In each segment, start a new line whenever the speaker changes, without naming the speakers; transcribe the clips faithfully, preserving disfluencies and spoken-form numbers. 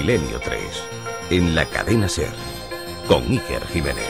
Milenio tres, en la cadena SER, con Iker Jiménez.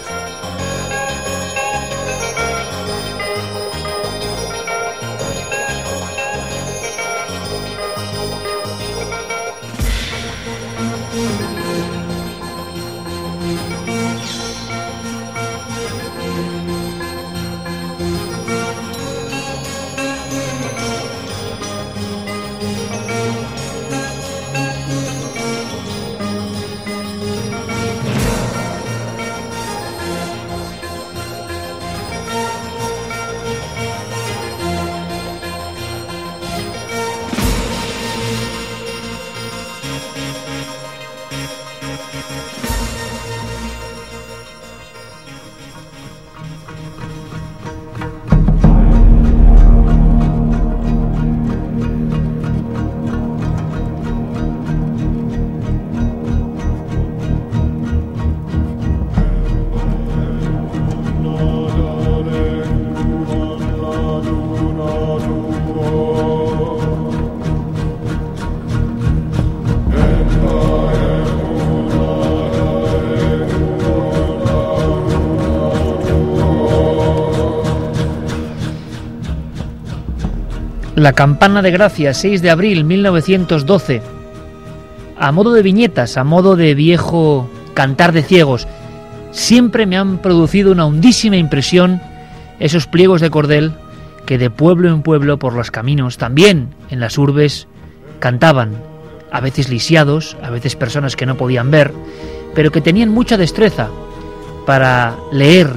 La campana de Gracia, seis de abril mil novecientos doce. A modo de viñetas, a modo de viejo cantar de ciegos, siempre me han producido una hondísima impresión esos pliegos de cordel que de pueblo en pueblo por los caminos, también en las urbes, cantaban, a veces lisiados, a veces personas que no podían ver, pero que tenían mucha destreza para leer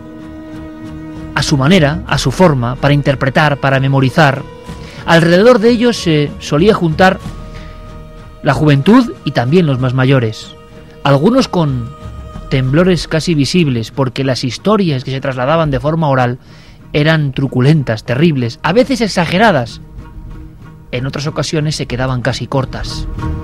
a su manera, a su forma, para interpretar, para memorizar. Alrededor de ellos se solía juntar la juventud y también los más mayores, algunos con temblores casi visibles, porque las historias que se trasladaban de forma oral eran truculentas, terribles, a veces exageradas, en otras ocasiones se quedaban casi cortas.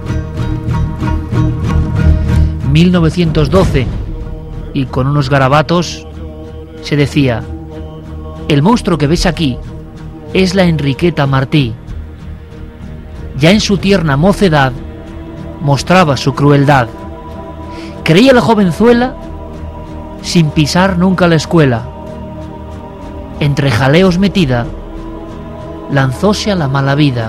mil novecientos doce, y con unos garabatos se decía: el monstruo que ves aquí es la Enriqueta Martí. Ya en su tierna mocedad mostraba su crueldad. Creía la jovenzuela sin pisar nunca la escuela. Entre jaleos metida, lanzóse a la mala vida.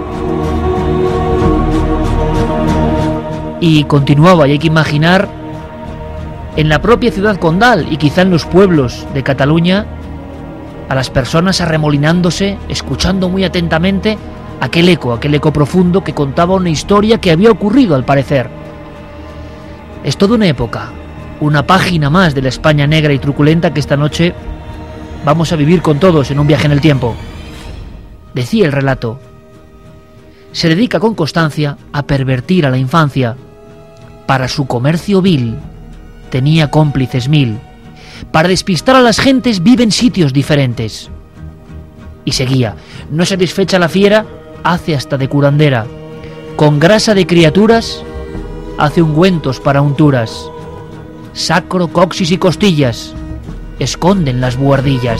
Y continuaba, y hay que imaginar en la propia ciudad condal y quizá en los pueblos de Cataluña a las personas arremolinándose, escuchando muy atentamente aquel eco, aquel eco profundo que contaba una historia que había ocurrido al parecer. Es toda una época, una página más de la España negra y truculenta que esta noche vamos a vivir con todos en un viaje en el tiempo. Decía el relato: se dedica con constancia a pervertir a la infancia. Para su comercio vil tenía cómplices mil. Para despistar a las gentes vive en sitios diferentes. Y seguía: no satisfecha la fiera, hace hasta de curandera. Con grasa de criaturas hace ungüentos para unturas. Sacro, coxis y costillas esconden las buhardillas.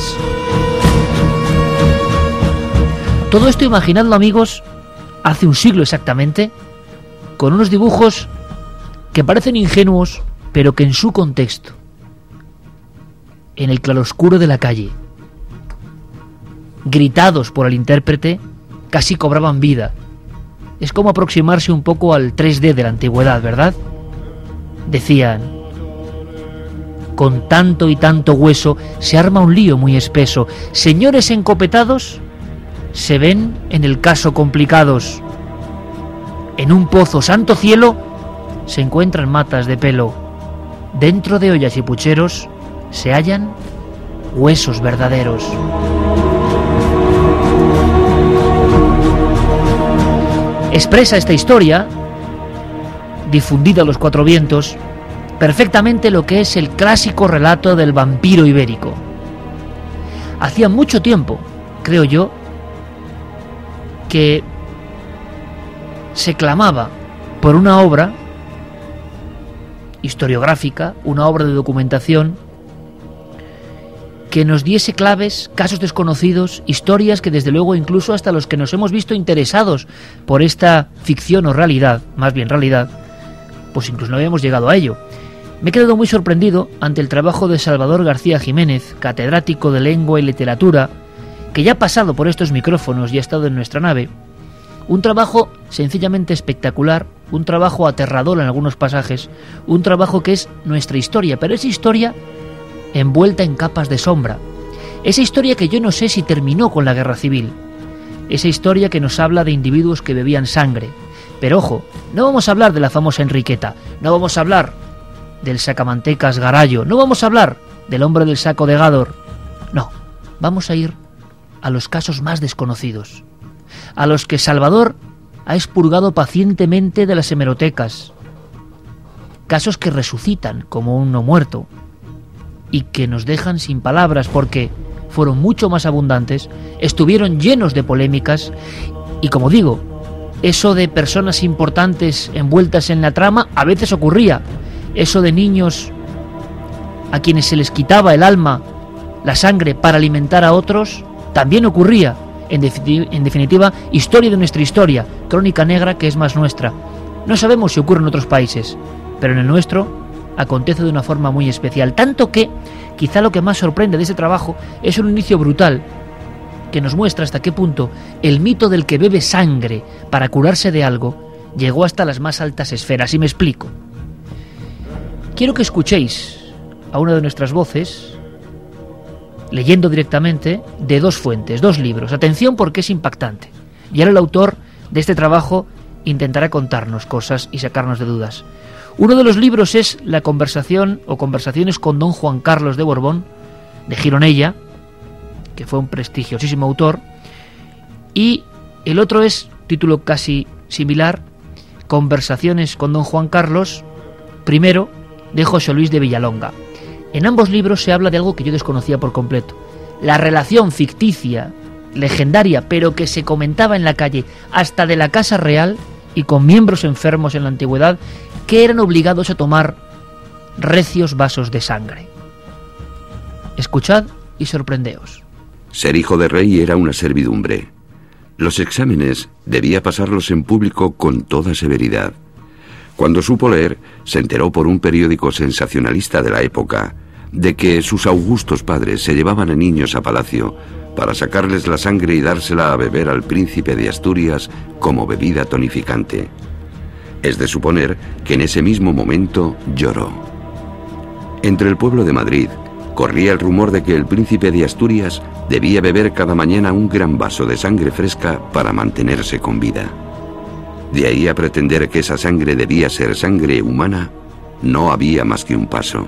Todo esto, imaginadlo, amigos, hace un siglo exactamente, con unos dibujos que parecen ingenuos, pero que en su contexto, en el claroscuro de la calle, gritados por el intérprete, casi cobraban vida. Es como aproximarse un poco al tres D de la antigüedad, ¿verdad? Decían: con tanto y tanto hueso se arma un lío muy espeso. Señores encopetados se ven en el caso complicados. En un pozo, santo cielo, se encuentran matas de pelo. Dentro de ollas y pucheros se hallan huesos verdaderos. Expresa esta historia, difundida a los cuatro vientos, perfectamente lo que es el clásico relato del vampiro ibérico. Hacía mucho tiempo, creo yo, que se clamaba por una obra historiográfica, una obra de documentación que nos diese claves, casos desconocidos, historias que desde luego incluso hasta los que nos hemos visto interesados por esta ficción o realidad, más bien realidad, pues incluso no habíamos llegado a ello. Me he quedado muy sorprendido ante el trabajo de Salvador García Jiménez, catedrático de Lengua y Literatura, que ya ha pasado por estos micrófonos y ha estado en nuestra nave. Un trabajo sencillamente espectacular, un trabajo aterrador en algunos pasajes, un trabajo que es nuestra historia, pero esa historia envuelta en capas de sombra. Esa historia que yo no sé si terminó con la guerra civil. Esa historia que nos habla de individuos que bebían sangre. Pero ojo, no vamos a hablar de la famosa Enriqueta, no vamos a hablar del sacamantecas Garallo, no vamos a hablar del hombre del saco de Gádor. No, vamos a ir a los casos más desconocidos, a los que Salvador ha expurgado pacientemente de las hemerotecas. Casos que resucitan como un no muerto y que nos dejan sin palabras porque fueron mucho más abundantes, estuvieron llenos de polémicas y, como digo, eso de personas importantes envueltas en la trama a veces ocurría. Eso de niños a quienes se les quitaba el alma, la sangre para alimentar a otros, también ocurría. En definitiva, en definitiva, historia de nuestra historia, crónica negra que es más nuestra. No sabemos si ocurre en otros países, pero en el nuestro acontece de una forma muy especial, tanto que quizá lo que más sorprende de ese trabajo es un inicio brutal que nos muestra hasta qué punto el mito del que bebe sangre para curarse de algo llegó hasta las más altas esferas, y me explico. Quiero que escuchéis a una de nuestras voces leyendo directamente de dos fuentes, dos libros. Atención porque es impactante. Y ahora el autor de este trabajo intentará contarnos cosas y sacarnos de dudas. Uno de los libros es La conversación o Conversaciones con don Juan Carlos de Borbón, de Gironella, que fue un prestigiosísimo autor, y el otro es, título casi similar, Conversaciones con don Juan Carlos I, de José Luis de Villalonga. En ambos libros se habla de algo que yo desconocía por completo, la relación ficticia, legendaria, pero que se comentaba en la calle, hasta de la Casa Real y con miembros enfermos en la antigüedad, que eran obligados a tomar recios vasos de sangre. Escuchad y sorprendeos.
Ser hijo de rey era una servidumbre. Los exámenes debía pasarlos en público con toda severidad. Cuando supo leer, se enteró por un periódico sensacionalista de la época de que sus augustos padres se llevaban a niños a palacio para sacarles la sangre y dársela a beber al príncipe de Asturias como bebida tonificante. Es de suponer que en ese mismo momento lloró. Entre el pueblo de Madrid corría el rumor de que el príncipe de Asturias debía beber cada mañana un gran vaso de sangre fresca para mantenerse con vida. De ahí a pretender que esa sangre debía ser sangre humana, no había más que un paso.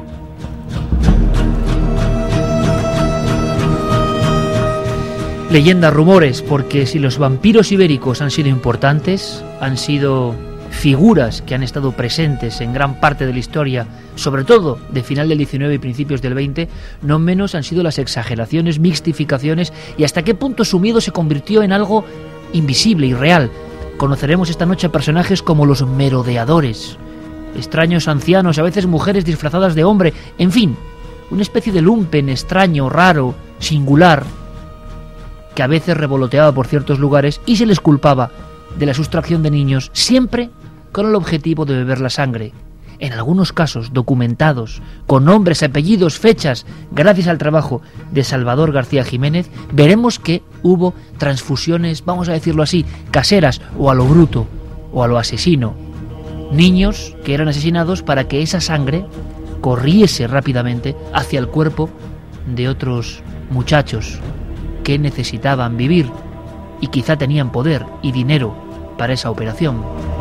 Leyendas, rumores, porque si los vampiros ibéricos han sido importantes, han sido figuras que han estado presentes en gran parte de la historia, sobre todo de final del diecinueve y principios del veinte, no menos han sido las exageraciones, mixtificaciones y hasta qué punto su miedo se convirtió en algo invisible y real. Conoceremos esta noche a personajes como los merodeadores, extraños ancianos, a veces mujeres disfrazadas de hombre, en fin, una especie de lumpen extraño, raro, singular, que a veces revoloteaba por ciertos lugares y se les culpaba de la sustracción de niños, siempre con el objetivo de beber la sangre. En algunos casos documentados, con nombres, apellidos, fechas, gracias al trabajo de Salvador García Jiménez, veremos que hubo transfusiones, vamos a decirlo así, caseras o a lo bruto o a lo asesino. Niños que eran asesinados para que esa sangre corriese rápidamente hacia el cuerpo de otros muchachos que necesitaban vivir y quizá tenían poder y dinero para esa operación.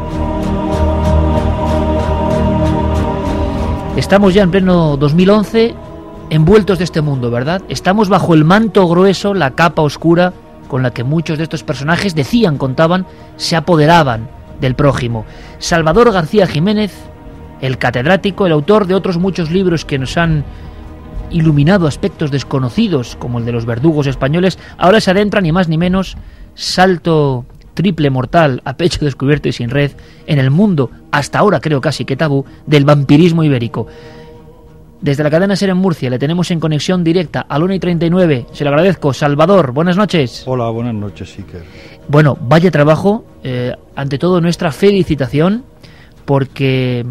Estamos ya en pleno dos mil once, envueltos de este mundo, ¿verdad? Estamos bajo el manto grueso, la capa oscura con la que muchos de estos personajes decían, contaban, se apoderaban del prójimo. Salvador García Jiménez, el catedrático, el autor de otros muchos libros que nos han iluminado aspectos desconocidos, como el de los verdugos españoles, ahora se adentra ni más ni menos, salto triple mortal a pecho descubierto y sin red, en el mundo, hasta ahora creo casi que tabú, del vampirismo ibérico. Desde la cadena SER en Murcia le tenemos en conexión directa a la una y treinta y nueve. Se lo agradezco. Salvador, buenas noches.
Hola, buenas noches, Iker.
Bueno, vaya trabajo. Eh, ante todo, nuestra felicitación, porque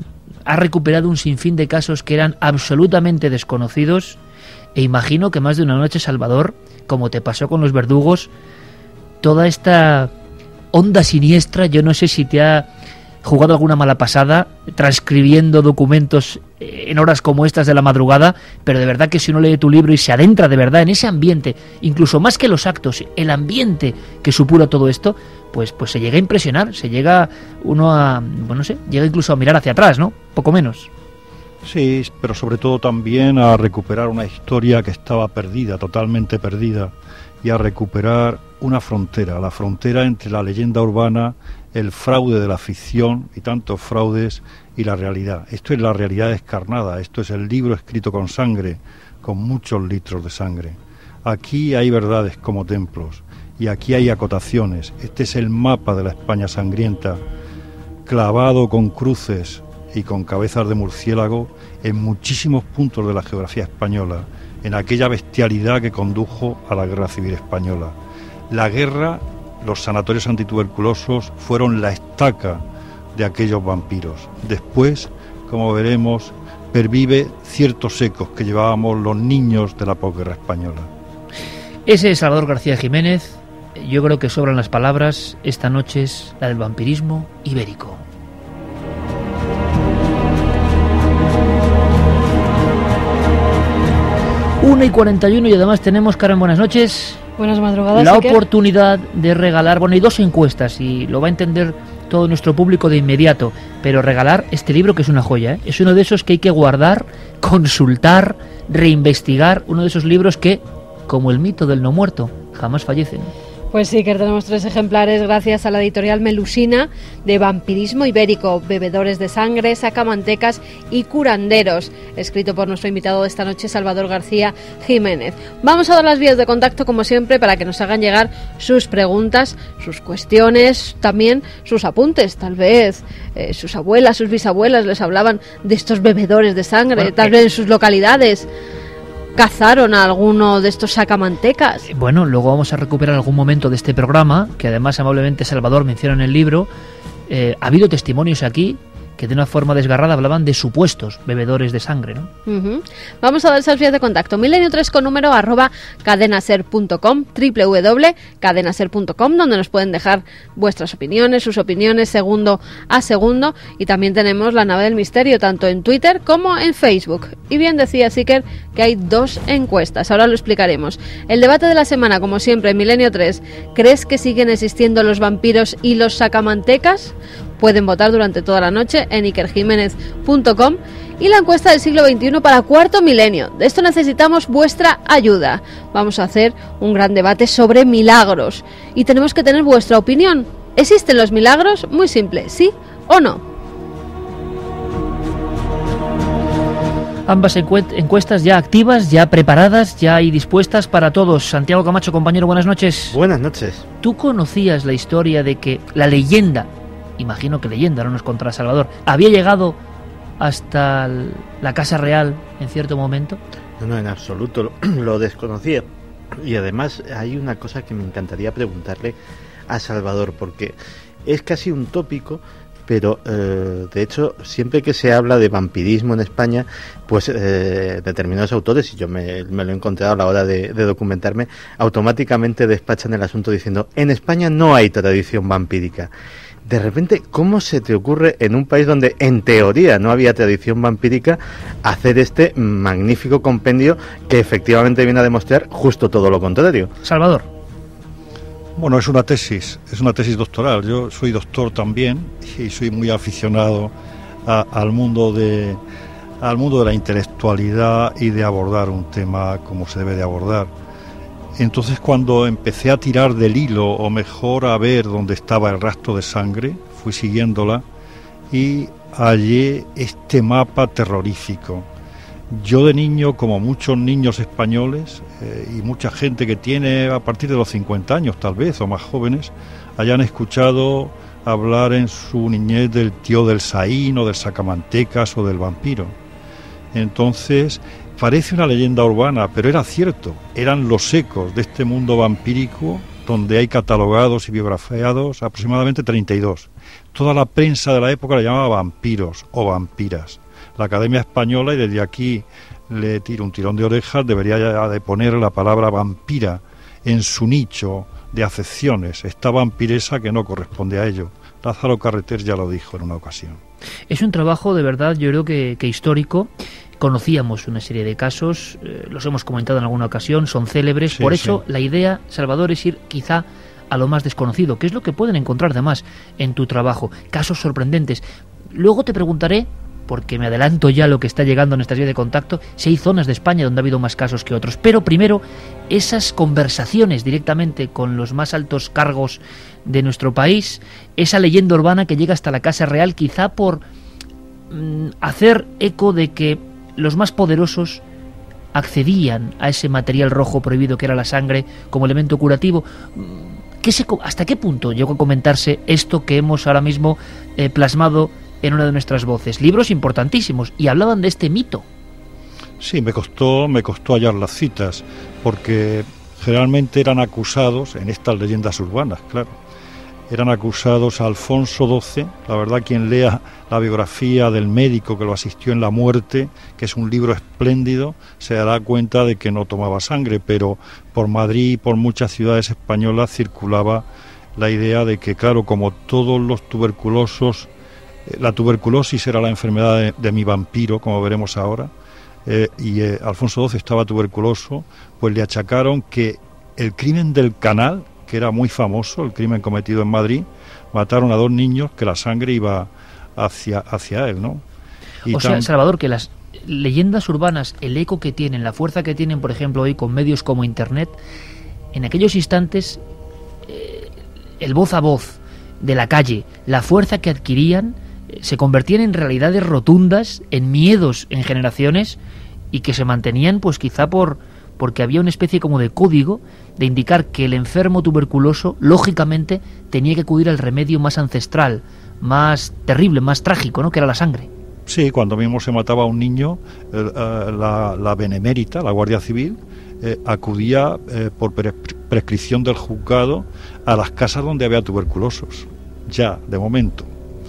ha recuperado un sinfín de casos que eran absolutamente desconocidos, e imagino que más de una noche, Salvador, como te pasó con los verdugos, toda esta onda siniestra, yo no sé si te ha jugado alguna mala pasada transcribiendo documentos en horas como estas de la madrugada, pero de verdad que si uno lee tu libro y se adentra de verdad en ese ambiente, incluso más que los actos, el ambiente que supura todo esto, pues pues se llega a impresionar, se llega uno a, bueno, no sé, llega incluso a mirar hacia atrás, ¿no? Poco menos.
Sí, pero sobre todo también a recuperar una historia que estaba perdida, totalmente perdida, y a recuperar una frontera, la frontera entre la leyenda urbana, el fraude de la ficción y tantos fraudes y la realidad. Esto es la realidad descarnada, esto es el libro escrito con sangre, con muchos litros de sangre. Aquí hay verdades como templos y aquí hay acotaciones. Este es el mapa de la España sangrienta, clavado con cruces y con cabezas de murciélago en muchísimos puntos de la geografía española, en aquella bestialidad que condujo a la Guerra Civil Española. La guerra, los sanatorios antituberculosos fueron la estaca de aquellos vampiros. Después, como veremos, pervive ciertos ecos que llevábamos los niños de la posguerra española.
Ese es Salvador García Jiménez. Yo creo que sobran las palabras. Esta noche es la del vampirismo ibérico. una y cuarenta y uno y además tenemos, Carmen, buenas noches.
Buenas madrugadas.
La
Iker.
Oportunidad de regalar, bueno, hay dos encuestas y lo va a entender todo nuestro público de inmediato, pero regalar este libro que es una joya, ¿eh? Es uno de esos que hay que guardar, consultar, reinvestigar, uno de esos libros que, como el mito del no muerto, jamás fallecen.
Pues sí, que tenemos tres ejemplares gracias a la editorial Melusina, de Vampirismo Ibérico, Bebedores de Sangre, Sacamantecas y Curanderos, escrito por nuestro invitado de esta noche, Salvador García Jiménez. Vamos a dar las vías de contacto, como siempre, para que nos hagan llegar sus preguntas, sus cuestiones, también sus apuntes. Tal vez eh, sus abuelas, sus bisabuelas les hablaban de estos bebedores de sangre, bueno, tal eh... vez en sus localidades cazaron a alguno de estos sacamantecas.
Bueno, luego vamos a recuperar algún momento de este programa, que además amablemente Salvador menciona en el libro. Eh, ha habido testimonios aquí que de una forma desgarrada hablaban de supuestos bebedores de sangre, ¿no?
Uh-huh. Vamos a dar esas vías de contacto. Milenio tres con número arroba cadenaser punto com, doble u doble u doble punto cadenaser punto com, donde nos pueden dejar vuestras opiniones, sus opiniones segundo a segundo, y también tenemos la nave del misterio tanto en Twitter como en Facebook. Y bien decía Iker que hay dos encuestas, ahora lo explicaremos. El debate de la semana, como siempre, en Milenio tres, ¿crees que siguen existiendo los vampiros y los sacamantecas? Pueden votar durante toda la noche en iker jiménez punto com. Y la encuesta del siglo veintiuno para Cuarto Milenio. De esto necesitamos vuestra ayuda. Vamos a hacer un gran debate sobre milagros y tenemos que tener vuestra opinión. ¿Existen los milagros? Muy simple, ¿sí o no?
Ambas encuestas ya activas, ya preparadas, ya y dispuestas para todos. Santiago Camacho, compañero, buenas noches.
Buenas noches.
¿Tú conocías la historia de que la leyenda, imagino que leyenda, no nos contará Salvador, había llegado hasta la Casa Real en cierto momento?
No, no, en absoluto, lo, lo desconocía. Y además hay una cosa que me encantaría preguntarle a Salvador, porque es casi un tópico, pero eh, de hecho siempre que se habla de vampirismo en España, pues eh, determinados autores, y yo me, me lo he encontrado a la hora de, de documentarme, automáticamente despachan el asunto diciendo: en España no hay tradición vampírica. De repente, ¿cómo se te ocurre en un país donde en teoría no había tradición vampírica hacer este magnífico compendio que efectivamente viene a demostrar justo todo lo contrario?
Salvador.
Bueno, es una tesis, es una tesis doctoral. Yo soy doctor también y soy muy aficionado a, al mundo de al mundo de la intelectualidad y de abordar un tema como se debe de abordar. Entonces, cuando empecé a tirar del hilo, o mejor a ver dónde estaba el rastro de sangre, fui siguiéndola y hallé este mapa terrorífico. Yo de niño, como muchos niños españoles eh, y mucha gente que tiene a partir de los cincuenta años tal vez, o más jóvenes, hayan escuchado hablar en su niñez del tío del Saín o del sacamantecas o del vampiro. Entonces, parece una leyenda urbana, pero era cierto, eran los ecos de este mundo vampírico donde hay catalogados y biografiados aproximadamente treinta y dos. Toda la prensa de la época le llamaba vampiros o vampiras. La Academia Española, y desde aquí le tiro un tirón de orejas, debería ya de poner la palabra vampira en su nicho de acepciones, esta vampiresa que no corresponde a ello. Lázaro Carreter ya lo dijo en una ocasión.
Es un trabajo de verdad, yo creo que, que histórico. Conocíamos una serie de casos, eh, los hemos comentado en alguna ocasión, son célebres. Sí, por eso sí. La idea, Salvador, es ir quizá a lo más desconocido, que es lo que pueden encontrar además en tu trabajo. Casos sorprendentes. Luego te preguntaré, porque me adelanto ya a lo que está llegando en esta serie de contacto, si hay zonas de España donde ha habido más casos que otros. Pero primero, esas conversaciones directamente con los más altos cargos de nuestro país, esa leyenda urbana que llega hasta la Casa Real, quizá por mmm, hacer eco de que los más poderosos accedían a ese material rojo prohibido que era la sangre como elemento curativo. ¿Qué se, ¿Hasta qué punto llegó a comentarse esto que hemos ahora mismo eh, plasmado en una de nuestras voces? Libros importantísimos, y hablaban de este mito.
Sí, me costó, me costó hallar las citas, porque generalmente eran acusados, en estas leyendas urbanas, claro, eran acusados a Alfonso doce. La verdad, quien lea la biografía del médico que lo asistió en la muerte, que es un libro espléndido, se dará cuenta de que no tomaba sangre, pero por Madrid y por muchas ciudades españolas circulaba la idea de que, claro, como todos los tuberculosos, la tuberculosis era la enfermedad de, de mi vampiro, como veremos ahora, eh, y eh, Alfonso doce estaba tuberculoso, pues le achacaron que el crimen del Canal, que era muy famoso, el crimen cometido en Madrid, mataron a dos niños, que la sangre iba hacia, hacia él, ¿no? Y
o sea, Salvador, que las leyendas urbanas, el eco que tienen, la fuerza que tienen, por ejemplo, hoy con medios como Internet, en aquellos instantes, eh, el voz a voz de la calle, la fuerza que adquirían, se convertían en realidades rotundas, en miedos en generaciones, y que se mantenían pues quizá por porque había una especie como de código de indicar que el enfermo tuberculoso lógicamente tenía que acudir al remedio más ancestral, más terrible, más trágico, ¿no?, que era la sangre.
Sí, cuando mismo se mataba a un niño, eh, la, la benemérita, la Guardia Civil, eh, acudía eh, por pre prescripción del juzgado a las casas donde había tuberculosos, ya, de momento.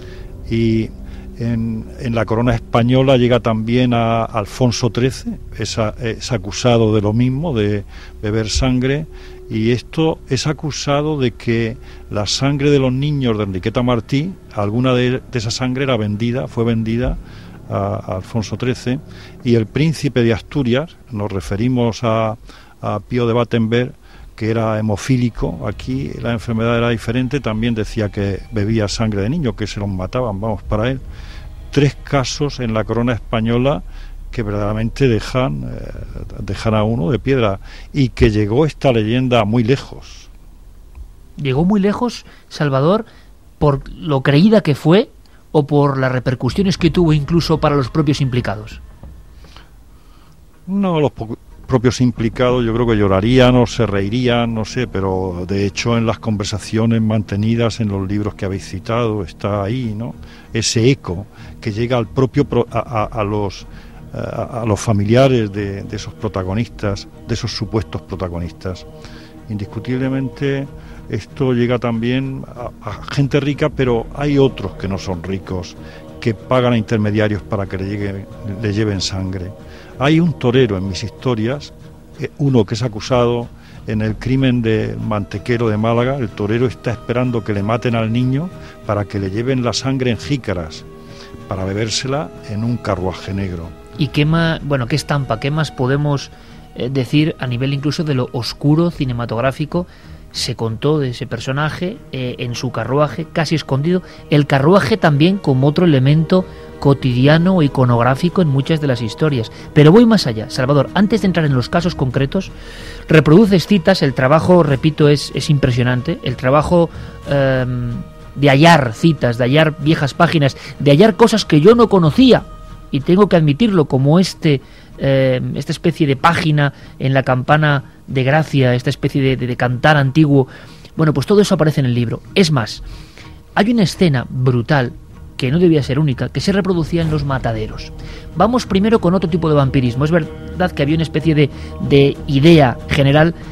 Y en, en la corona española llega también a Alfonso trece, es, a, es acusado de lo mismo, de beber sangre, y esto es acusado de que la sangre de los niños de Enriqueta Martí, alguna de, de esa sangre era vendida, fue vendida a, a Alfonso trece, y el príncipe de Asturias, nos referimos a, a Pío de Battenberg, que era hemofílico, aquí la enfermedad era diferente, también decía que bebía sangre de niños, que se los mataban, vamos, para él. Tres casos en la corona española que verdaderamente dejan, eh, dejan a uno de piedra, y que llegó esta leyenda muy lejos.
¿Llegó muy lejos, Salvador, por lo creída que fue o por las repercusiones que tuvo incluso para los propios implicados?
No, los propios implicados yo creo que llorarían o se reirían, no sé, pero de hecho en las conversaciones mantenidas en los libros que habéis citado está ahí, ¿no?, ese eco que llega al propio a, a, a los a, a los familiares de, de esos protagonistas, de esos supuestos protagonistas. Indiscutiblemente esto llega también a, a gente rica, pero hay otros que no son ricos, que pagan a intermediarios para que le, llegue, le lleven sangre. Hay un torero en mis historias, uno que es acusado en el crimen del mantequero de Málaga. El torero está esperando que le maten al niño para que le lleven la sangre en jícaras, para bebérsela en un carruaje negro.
¿Y qué más, bueno, qué estampa, qué más podemos eh, decir a nivel incluso de lo oscuro cinematográfico? Se contó de ese personaje eh, en su carruaje, casi escondido. El carruaje también como otro elemento cotidiano o iconográfico en muchas de las historias. Pero voy más allá, Salvador. Antes de entrar en los casos concretos, reproduces citas. El trabajo, repito, es, es impresionante. El trabajo eh, de hallar citas, de hallar viejas páginas, de hallar cosas que yo no conocía, y tengo que admitirlo, como este eh, esta especie de página en la campana de Gracia, esta especie de, de, de cantar antiguo. Bueno, pues todo eso aparece en el libro. Es más, hay una escena brutal, que no debía ser única, que se reproducía en los mataderos. Vamos primero con otro tipo de vampirismo. Es verdad que había una especie de, de idea general,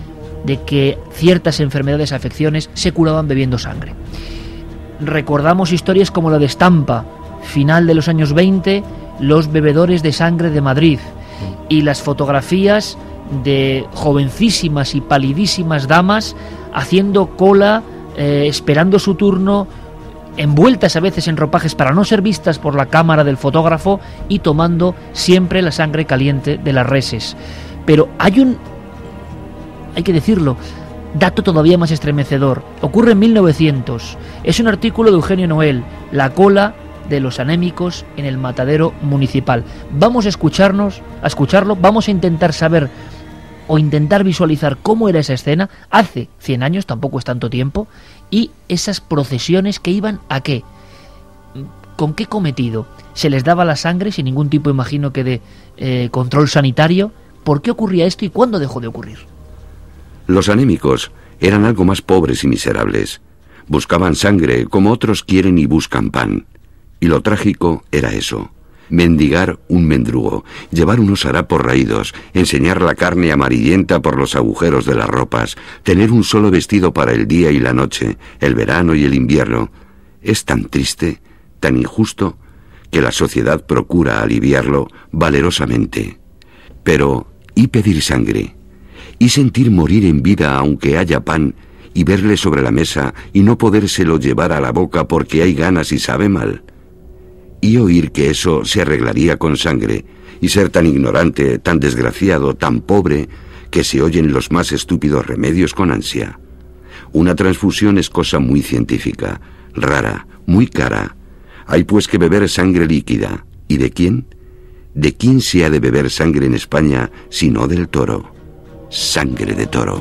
de que ciertas enfermedades, afecciones, se curaban bebiendo sangre. Recordamos historias como la de Estampa, final de los años veinte, los bebedores de sangre de Madrid, y las fotografías de jovencísimas y palidísimas damas haciendo cola, eh, esperando su turno, envueltas a veces en ropajes para no ser vistas por la cámara del fotógrafo y tomando siempre la sangre caliente de las reses. Pero hay un, hay que decirlo, dato todavía más estremecedor. Ocurre en mil novecientos. Es un artículo de Eugenio Noel, La cola de los anémicos en el matadero municipal. Vamos a escucharnos, a escucharlo, vamos a intentar saber o intentar visualizar cómo era esa escena hace cien años, tampoco es tanto tiempo, y esas procesiones que iban a qué, con qué cometido. Se les daba la sangre sin ningún tipo, imagino que de eh, control sanitario. ¿Por qué ocurría esto y cuándo dejó de ocurrir?
Los anémicos eran algo más pobres y miserables. Buscaban sangre como otros quieren y buscan pan. Y lo trágico era eso: mendigar un mendrugo, llevar unos harapos raídos, enseñar la carne amarillenta por los agujeros de las ropas, tener un solo vestido para el día y la noche, el verano y el invierno. Es tan triste, tan injusto, que la sociedad procura aliviarlo valerosamente. Pero, ¿y pedir sangre? ¿Y sentir morir en vida aunque haya pan, y verle sobre la mesa y no podérselo llevar a la boca porque hay ganas y sabe mal? Y oír que eso se arreglaría con sangre, y ser tan ignorante, tan desgraciado, tan pobre, que se oyen los más estúpidos remedios con ansia. Una transfusión es cosa muy científica, rara, muy cara. Hay pues que beber sangre líquida. ¿Y de quién? ¿De quién se ha de beber sangre en España si no del toro? Sangre de toro.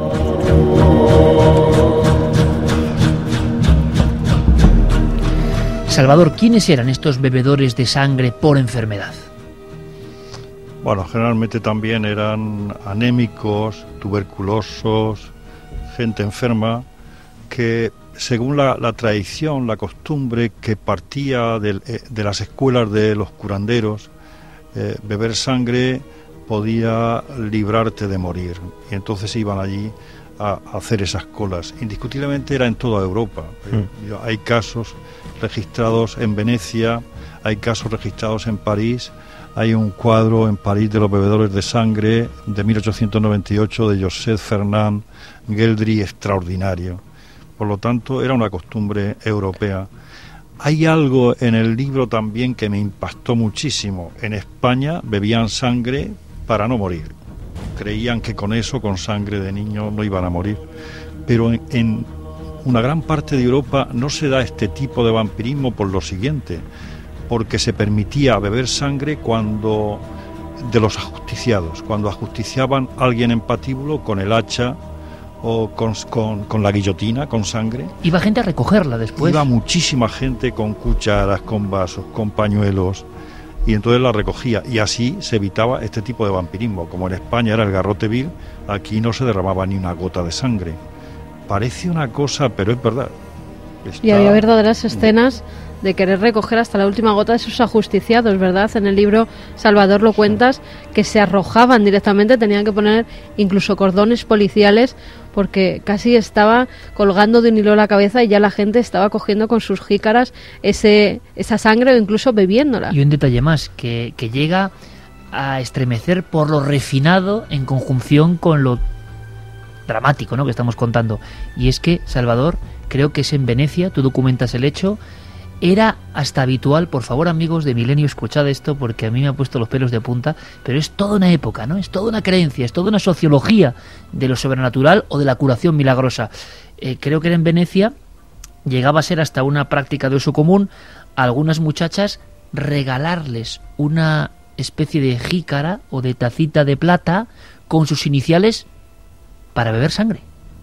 Salvador, ¿quiénes eran estos bebedores de sangre por enfermedad?
Bueno, generalmente también eran anémicos, tuberculosos, gente enferma, que según la, la tradición, la costumbre que partía de, de las escuelas de los curanderos, eh, beber sangre podía librarte de morir. Y entonces iban allí a hacer esas colas. Indiscutiblemente era en toda Europa. Mm. Hay casos registrados en Venecia, hay casos registrados en París. Hay un cuadro en París de los bebedores de sangre de mil ochocientos noventa y ocho de Joseph Fernand Geldry, extraordinario. Por lo tanto, era una costumbre europea. Hay algo en el libro también que me impactó muchísimo. En España bebían sangre para no morir. Creían que con eso, con sangre de niños, no iban a morir. Pero en, en una gran parte de Europa no se da este tipo de vampirismo por lo siguiente, porque se permitía beber sangre cuando de los ajusticiados, cuando ajusticiaban a alguien en patíbulo con el hacha o con, con, con la guillotina, con sangre.
¿Iba gente a recogerla después?
Iba muchísima gente con cucharas, con vasos, con pañuelos, y entonces la recogía, y así se evitaba este tipo de vampirismo. Como en España era el garrote vil, aquí no se derramaba ni una gota de sangre. Parece una cosa, pero es verdad. Está...
Y había verdaderas escenas de querer recoger hasta la última gota de sus ajusticiados, ¿verdad? En el libro, Salvador, lo cuentas, que se arrojaban directamente, tenían que poner incluso cordones policiales porque casi estaba colgando de un hilo la cabeza y ya la gente estaba cogiendo con sus jícaras ese esa sangre o incluso bebiéndola.
Y un detalle más, que, que llega a estremecer por lo refinado en conjunción con lo dramático, ¿no?, que estamos contando. Y es que, Salvador, creo que es en Venecia, tú documentas el hecho. Era hasta habitual, por favor, amigos de Milenio, escuchad esto porque a mí me ha puesto los pelos de punta, pero es toda una época, ¿no? Es toda una creencia, es toda una sociología de lo sobrenatural o de la curación milagrosa. Eh, creo que era en Venecia, llegaba a ser hasta una práctica de uso común a algunas muchachas regalarles una especie de jícara o de tacita de plata con sus iniciales para beber sangre.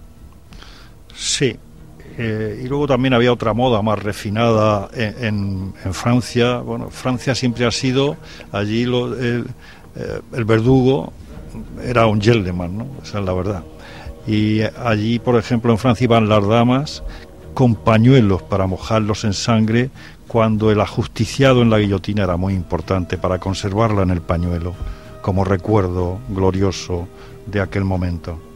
Sí. Eh, y luego también había otra moda más refinada en, en, en Francia. Bueno, Francia siempre ha sido allí lo, el, eh, el verdugo era un gentleman, ¿no? Esa es la verdad. Y allí, por ejemplo, en Francia iban las damas con pañuelos para mojarlos en sangre cuando el ajusticiado en la guillotina era muy importante para conservarla en el pañuelo como recuerdo glorioso de aquel momento.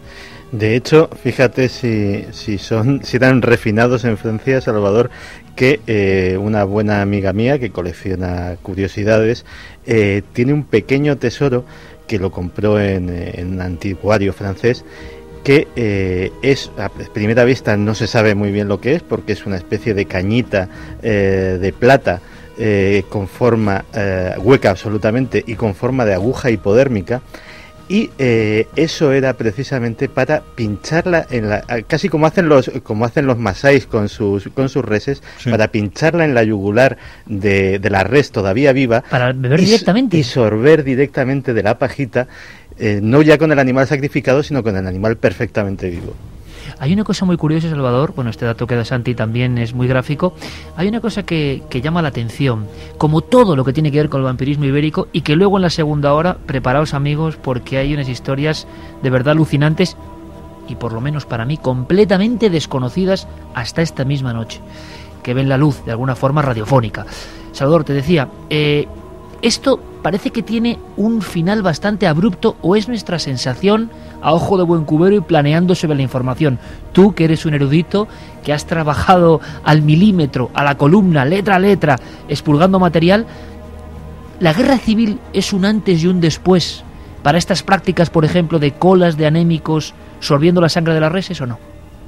De hecho, fíjate si, si son si eran refinados en Francia, Salvador, que eh, una buena amiga mía que colecciona curiosidades eh, tiene un pequeño tesoro que lo compró en, en un anticuario francés, que eh, es, a primera vista no se sabe muy bien lo que es, porque es una especie de cañita eh, de plata eh, con forma eh, hueca absolutamente y con forma de aguja hipodérmica. Y eh, eso era precisamente para pincharla en la, casi como hacen los como hacen los masáis con sus con sus reses, sí. Para pincharla en la yugular de, de la res todavía viva,
para beber
y,
directamente
y sorber directamente de la pajita, eh, no ya con el animal sacrificado, sino con el animal perfectamente vivo.
Hay una cosa muy curiosa, Salvador, bueno, este dato que da Santi también es muy gráfico. Hay una cosa que, que llama la atención, como todo lo que tiene que ver con el vampirismo ibérico, y que luego en la segunda hora, preparaos amigos, porque hay unas historias de verdad alucinantes, y por lo menos para mí, completamente desconocidas hasta esta misma noche, que ven la luz de alguna forma radiofónica. Salvador, te decía, eh, esto parece que tiene un final bastante abrupto, o es nuestra sensación a ojo de buen cubero y planeando sobre la información. Tú, que eres un erudito, que has trabajado al milímetro, a la columna, letra a letra, expurgando material, ¿la guerra civil es un antes y un después para estas prácticas, por ejemplo, de colas de anémicos sorbiendo la sangre de las reses, o no?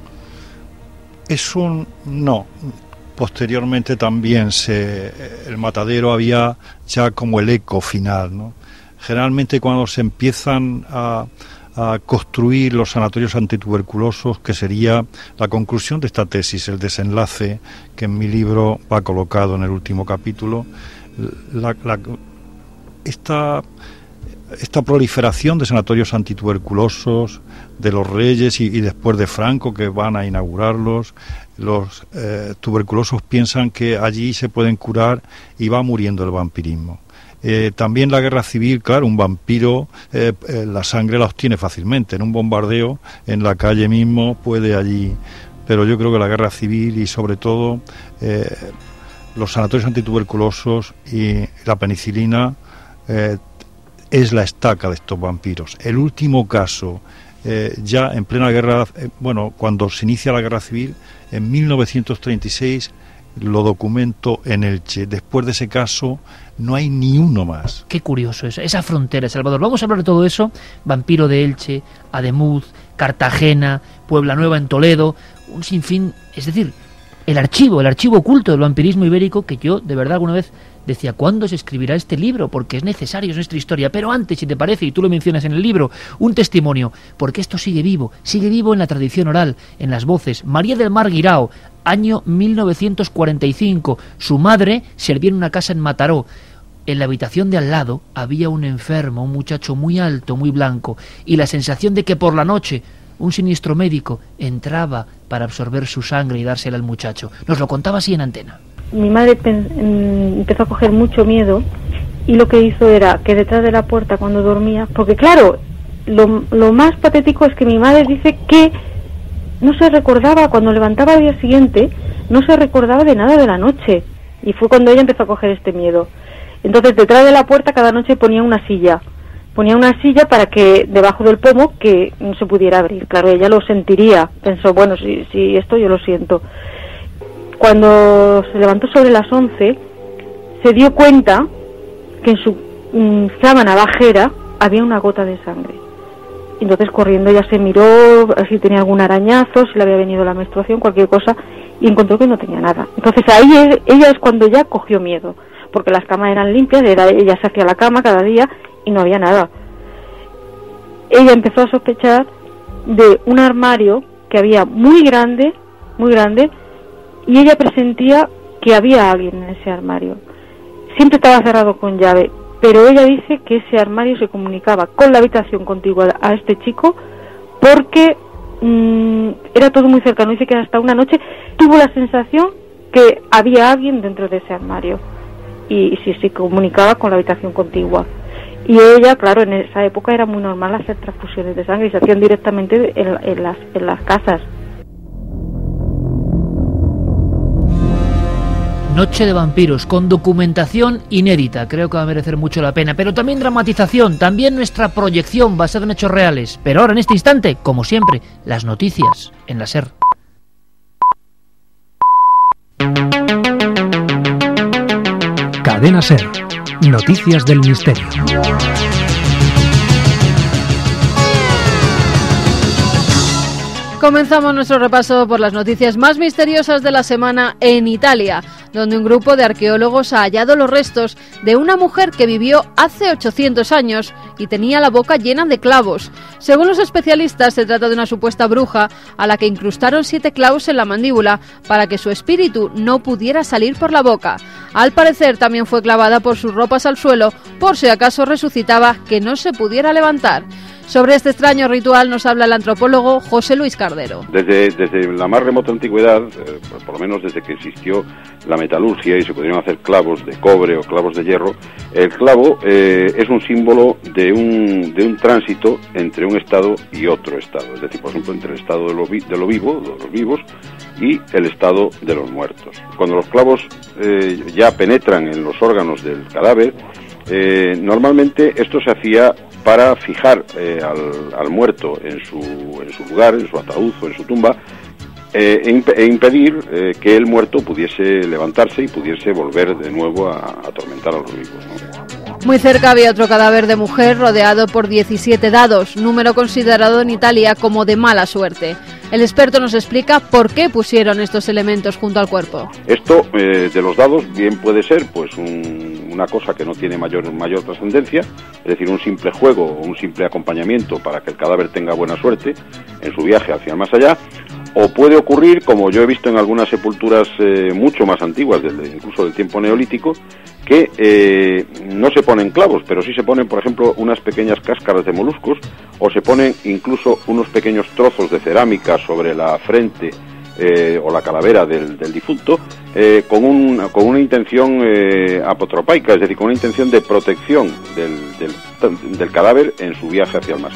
Es un no. Posteriormente también se, el matadero había ya como el eco final, ¿no? Generalmente cuando se empiezan a, a construir los sanatorios antituberculosos, que sería la conclusión de esta tesis, el desenlace que en mi libro va colocado en el último capítulo, la, la, esta, esta proliferación de sanatorios antituberculosos de los reyes y, y después de Franco, que van a inaugurarlos, los eh, tuberculosos piensan que allí se pueden curar y va muriendo el vampirismo. Eh, también la guerra civil, claro, un vampiro eh, eh, la sangre la obtiene fácilmente, en un bombardeo en la calle mismo puede allí, pero yo creo que la guerra civil y sobre todo eh, los sanatorios antituberculosos y la penicilina eh, es la estaca de estos vampiros. El último caso, eh, ya en plena guerra, eh, bueno, cuando se inicia la guerra civil, en mil novecientos treinta y seis lo documento en Elche. Después de ese caso no hay ni uno más.
Qué curioso eso, esa frontera, Salvador. Vamos a hablar de todo eso. Vampiro de Elche, Ademuz, Cartagena, Puebla Nueva en Toledo, un sinfín, es decir, el archivo, el archivo oculto del vampirismo ibérico, que yo de verdad alguna vez decía, ¿cuándo se escribirá este libro? Porque es necesario, es nuestra historia. Pero antes, si te parece, y tú lo mencionas en el libro, un testimonio, porque esto sigue vivo, sigue vivo en la tradición oral, en las voces. María del Mar Guirao, año mil novecientos cuarenta y cinco, su madre servía en una casa en Mataró. En la habitación de al lado había un enfermo, un muchacho muy alto, muy blanco, y la sensación de que por la noche un siniestro médico entraba para absorber su sangre y dársela al muchacho. Nos lo contaba así en antena.
Mi madre empezó a coger mucho miedo y lo que hizo era que detrás de la puerta cuando dormía, porque claro, lo, lo más patético es que mi madre dice que no se recordaba, cuando levantaba al día siguiente, no se recordaba de nada de la noche, y fue cuando ella empezó a coger este miedo. Entonces detrás de la puerta cada noche ponía una silla, ponía una silla para que debajo del pomo que no se pudiera abrir. Claro, ella lo sentiría, pensó, bueno, si, si esto yo lo siento. Cuando se levantó sobre las once, se dio cuenta que en su mmm, sábana bajera había una gota de sangre. Entonces corriendo ella se miró si tenía algún arañazo, si le había venido la menstruación, cualquier cosa, y encontró que no tenía nada. Entonces ahí es, ella es cuando ya cogió miedo, porque las camas eran limpias, era, ella se hacía la cama cada día y no había nada. Ella empezó a sospechar de un armario que había muy grande, muy grande, y ella presentía que había alguien en ese armario. Siempre estaba cerrado con llave, pero ella dice que ese armario se comunicaba con la habitación contigua a este chico porque mmm, era todo muy cercano. Dice que hasta una noche tuvo la sensación que había alguien dentro de ese armario y, y sí, se comunicaba con la habitación contigua. Y ella, claro, en esa época era muy normal hacer transfusiones de sangre y se hacían directamente en, en, las, en las casas.
Noche de vampiros, con documentación inédita, creo que va a merecer mucho la pena, pero también dramatización, también nuestra proyección basada en hechos reales. Pero ahora, en este instante, como siempre, las noticias en la SER.
Cadena SER, noticias del misterio.
Comenzamos nuestro repaso por las noticias más misteriosas de la semana en Italia, donde un grupo de arqueólogos ha hallado los restos de una mujer que vivió hace ochocientos años y tenía la boca llena de clavos. Según los especialistas, se trata de una supuesta bruja a la que incrustaron siete clavos en la mandíbula para que su espíritu no pudiera salir por la boca. Al parecer, también fue clavada por sus ropas al suelo por si acaso resucitaba que no se pudiera levantar. Sobre este extraño ritual nos habla el antropólogo José Luis Cardero.
Desde, desde la más remota antigüedad, eh, por lo menos desde que existió la metalurgia y se pudieron hacer clavos de cobre o clavos de hierro, el clavo eh, es un símbolo de un, de un tránsito entre un estado y otro estado. Es decir, por ejemplo, entre el estado de lo, vi, de lo vivo, de los vivos, y el estado de los muertos. Cuando los clavos eh, ya penetran en los órganos del cadáver, eh, normalmente esto se hacía para fijar eh, al, al muerto en su, en su lugar, en su ataúd o en su tumba, eh, e, imp e impedir eh, que el muerto pudiese levantarse y pudiese volver de nuevo a, a atormentar a los vivos, ¿no?
Muy cerca había otro cadáver de mujer rodeado por diecisiete dados, número considerado en Italia como de mala suerte. El experto nos explica por qué pusieron estos elementos junto al cuerpo.
Esto eh, de los dados bien puede ser pues un, una cosa que no tiene mayor, mayor trascendencia, es decir, un simple juego o un simple acompañamiento para que el cadáver tenga buena suerte en su viaje hacia el más allá, o puede ocurrir, como yo he visto en algunas sepulturas eh, mucho más antiguas, desde, incluso del tiempo neolítico, que eh, no se ponen clavos, pero sí se ponen, por ejemplo, unas pequeñas cáscaras de moluscos, o se ponen incluso unos pequeños trozos de cerámica sobre la frente eh, o la calavera del, del difunto, eh, con, un, con una intención eh, apotropaica, es decir, con una intención de protección del, del, del cadáver en su viaje hacia el más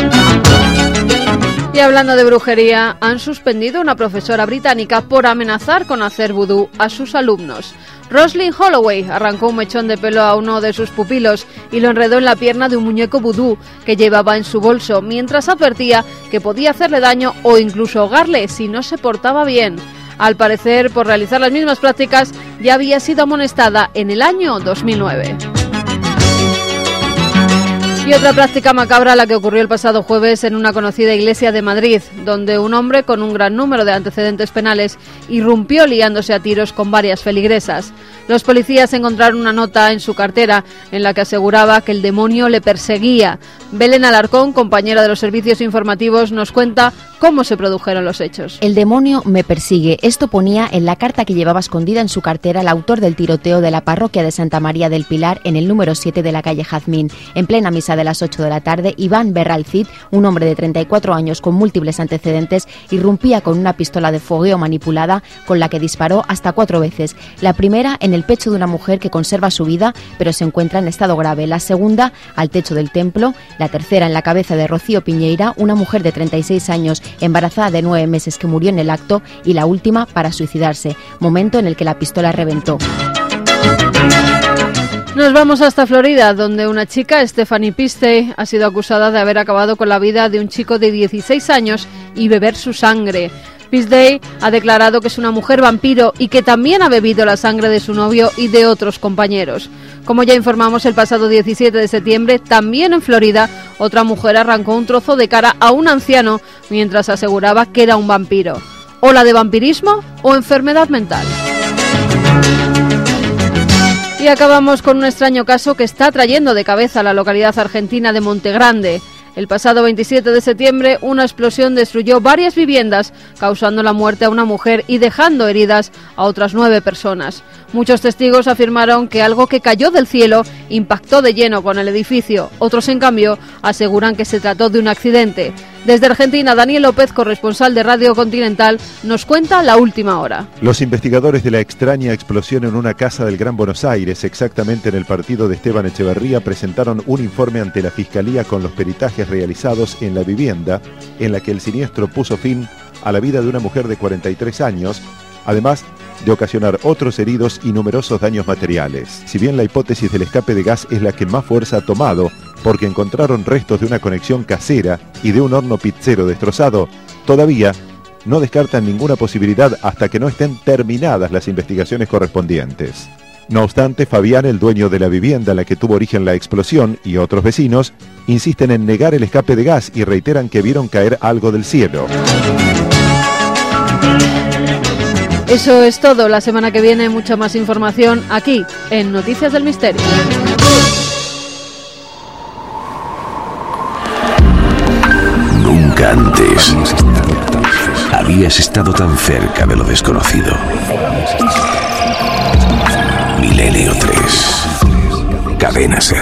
allá.
Y hablando de brujería, han suspendido a una profesora británica por amenazar con hacer vudú a sus alumnos. Roslyn Holloway arrancó un mechón de pelo a uno de sus pupilos y lo enredó en la pierna de un muñeco vudú que llevaba en su bolso, mientras advertía que podía hacerle daño o incluso ahogarle si no se portaba bien. Al parecer, por realizar las mismas prácticas, ya había sido amonestada en el año dos mil nueve. Y otra práctica macabra la que ocurrió el pasado jueves en una conocida iglesia de Madrid, donde un hombre con un gran número de antecedentes penales irrumpió liándose a tiros con varias feligresas. Los policías encontraron una nota en su cartera en la que aseguraba que el demonio le perseguía. Belén Alarcón, compañera de los servicios informativos, nos cuenta cómo se produjeron los hechos.
El demonio me persigue. Esto ponía en la carta que llevaba escondida en su cartera el autor del tiroteo de la parroquia de Santa María del Pilar en el número siete de la calle Jazmín. En plena misa de las ocho de la tarde, Iván Berral Cid, un hombre de treinta y cuatro años con múltiples antecedentes, irrumpía con una pistola de fogueo manipulada con la que disparó hasta cuatro veces. La primera en el pecho de una mujer que conserva su vida pero se encuentra en estado grave. La segunda al techo del templo. La tercera en la cabeza de Rocío Piñeira, una mujer de treinta y seis años embarazada de nueve meses que murió en el acto. Y la última para suicidarse, momento en el que la pistola reventó.
Nos vamos hasta Florida, donde una chica, Stephanie Pistay, ha sido acusada de haber acabado con la vida de un chico de dieciséis años y beber su sangre. Pistay ha declarado que es una mujer vampiro y que también ha bebido la sangre de su novio y de otros compañeros. Como ya informamos el pasado diecisiete de septiembre, también en Florida, otra mujer arrancó un trozo de cara a un anciano mientras aseguraba que era un vampiro. ¿Ola de vampirismo o enfermedad mental? Y acabamos con un extraño caso que está trayendo de cabeza a la localidad argentina de Montegrande. El pasado veintisiete de septiembre, una explosión destruyó varias viviendas, causando la muerte a una mujer y dejando heridas a otras nueve personas. Muchos testigos afirmaron que algo que cayó del cielo impactó de lleno con el edificio. Otros, en cambio, aseguran que se trató de un accidente. Desde Argentina, Daniel López, corresponsal de Radio Continental, nos cuenta la última hora.
Los investigadores de la extraña explosión en una casa del Gran Buenos Aires, exactamente en el partido de Esteban Echeverría, presentaron un informe ante la Fiscalía con los peritajes realizados en la vivienda en la que el siniestro puso fin a la vida de una mujer de cuarenta y tres años. Además, de ocasionar otros heridos y numerosos daños materiales. Si bien la hipótesis del escape de gas es la que más fuerza ha tomado, porque encontraron restos de una conexión casera y de un horno pizzero destrozado, todavía no descartan ninguna posibilidad hasta que no estén terminadas las investigaciones correspondientes. No obstante, Fabián, el dueño de la vivienda en la que tuvo origen la explosión, y otros vecinos, insisten en negar el escape de gas y reiteran que vieron caer algo del cielo.
Eso es todo. La semana que viene mucha más información aquí, en Noticias del Misterio.
Nunca antes habías estado tan cerca de lo desconocido. Milenio tres. Cadena SER.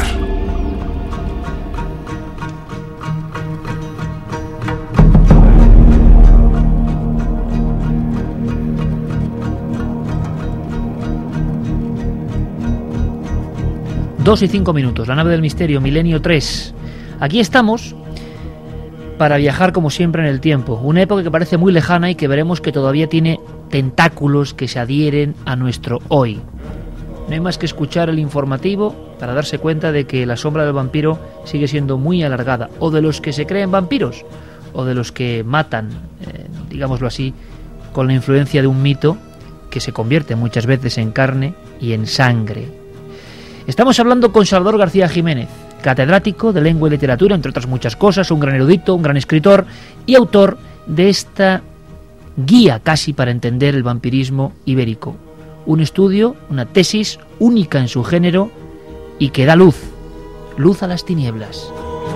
Dos y cinco minutos, la nave del misterio, Milenio tres. Aquí estamos para viajar como siempre en el tiempo. Una época que parece muy lejana y que veremos que todavía tiene tentáculos que se adhieren a nuestro hoy. No hay más que escuchar el informativo para darse cuenta de que la sombra del vampiro sigue siendo muy alargada, o de los que se creen vampiros, o de los que matan, eh, digámoslo así, con la influencia de un mito que se convierte muchas veces en carne y en sangre. Estamos hablando con Salvador García Jiménez, catedrático de lengua y literatura, entre otras muchas cosas, un gran erudito, un gran escritor y autor de esta guía casi para entender el vampirismo ibérico. Un estudio, una tesis única en su género y que da luz, luz a las tinieblas.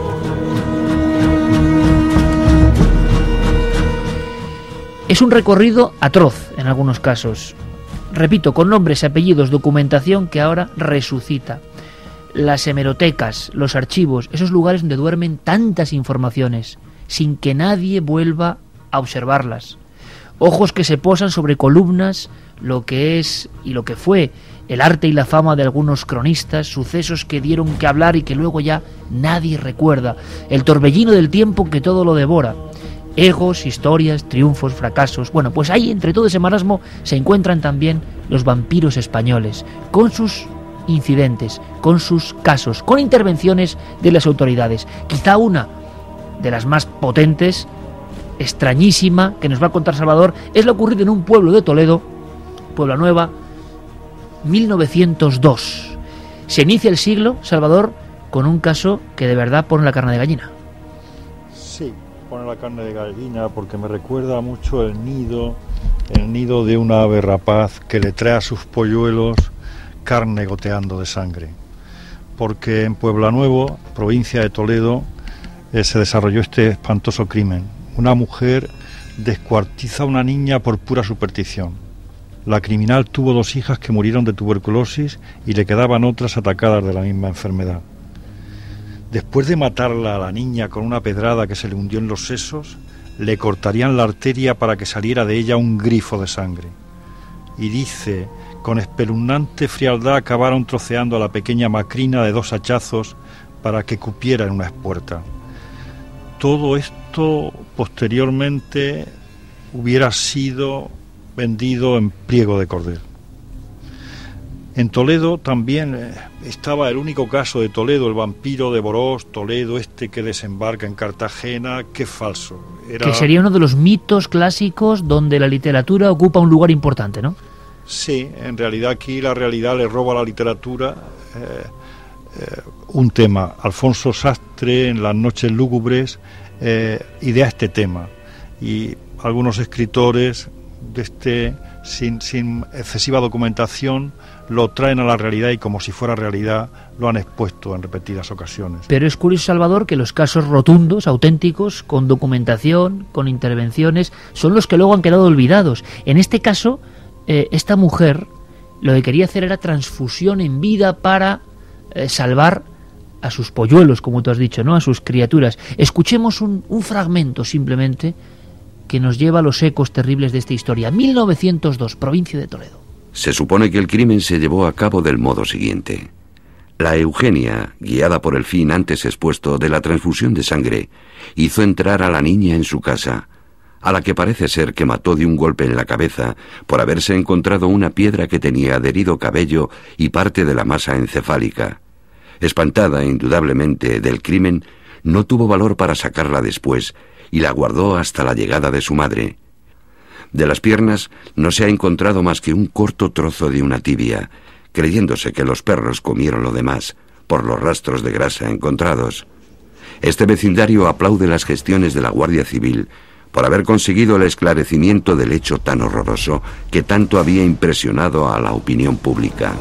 Es un recorrido atroz en algunos casos. Repito, con nombres, apellidos, documentación que ahora resucita. Las hemerotecas, los archivos, esos lugares donde duermen tantas informaciones, sin que nadie vuelva a observarlas. Ojos que se posan sobre columnas, lo que es y lo que fue el arte y la fama de algunos cronistas, sucesos que dieron que hablar y que luego ya nadie recuerda. El torbellino del tiempo que todo lo devora. Egos, historias, triunfos, fracasos. Bueno, pues ahí entre todo ese marasmo se encuentran también los vampiros españoles, con sus incidentes, con sus casos, con intervenciones de las autoridades. Quizá una de las más potentes, extrañísima, que nos va a contar Salvador, es lo ocurrido en un pueblo de Toledo, Puebla Nueva, mil novecientos dos. Se inicia el siglo, Salvador, con un caso que de verdad pone la carne de gallina.
Sí, pone la carne de gallina porque me recuerda mucho el nido, el nido de una ave rapaz que le trae a sus polluelos carne goteando de sangre. Porque en Puebla Nueva, provincia de Toledo, eh, se desarrolló este espantoso crimen. Una mujer descuartiza a una niña por pura superstición. La criminal tuvo dos hijas que murieron de tuberculosis y le quedaban otras atacadas de la misma enfermedad. Después de matarla a la niña con una pedrada que se le hundió en los sesos, le cortarían la arteria para que saliera de ella un grifo de sangre. Y dice, con espeluznante frialdad acabaron troceando a la pequeña macrina de dos hachazos para que cupiera en una espuerta. Todo esto posteriormente hubiera sido vendido en pliego de cordel. En Toledo también eh, estaba el único caso de Toledo, el vampiro de Borós, Toledo, este que desembarca en Cartagena, que es falso. Era...
Que sería uno de los mitos clásicos donde la literatura ocupa un lugar importante, ¿no?
Sí, en realidad aquí la realidad le roba a la literatura eh, eh, un tema. Alfonso Sastre, en Las noches lúgubres, eh, idea este tema. Y algunos escritores de este, sin, sin excesiva documentación, lo traen a la realidad y como si fuera realidad lo han expuesto en repetidas ocasiones.
Pero es curioso, Salvador, que los casos rotundos, auténticos, con documentación, con intervenciones, son los que luego han quedado olvidados. En este caso, eh, esta mujer lo que quería hacer era transfusión en vida para eh, salvar a sus polluelos, como tú has dicho, ¿no? A sus criaturas. Escuchemos un, un fragmento simplemente que nos lleva a los ecos terribles de esta historia. mil novecientos dos, provincia de Toledo.
Se supone que el crimen se llevó a cabo del modo siguiente. La Eugenia, guiada por el fin antes expuesto de la transfusión de sangre, hizo entrar a la niña en su casa. a la que parece ser que mató de un golpe en la cabeza por haberse encontrado una piedra que tenía adherido cabello y parte de la masa encefálica. Espantada, indudablemente, del crimen, no tuvo valor para sacarla después y la guardó hasta la llegada de su madre. De las piernas no se ha encontrado más que un corto trozo de una tibia, creyéndose que los perros comieron lo demás, por los rastros de grasa encontrados. Este vecindario aplaude las gestiones de la Guardia Civil por haber conseguido el esclarecimiento del hecho tan horroroso que tanto había impresionado a la opinión pública.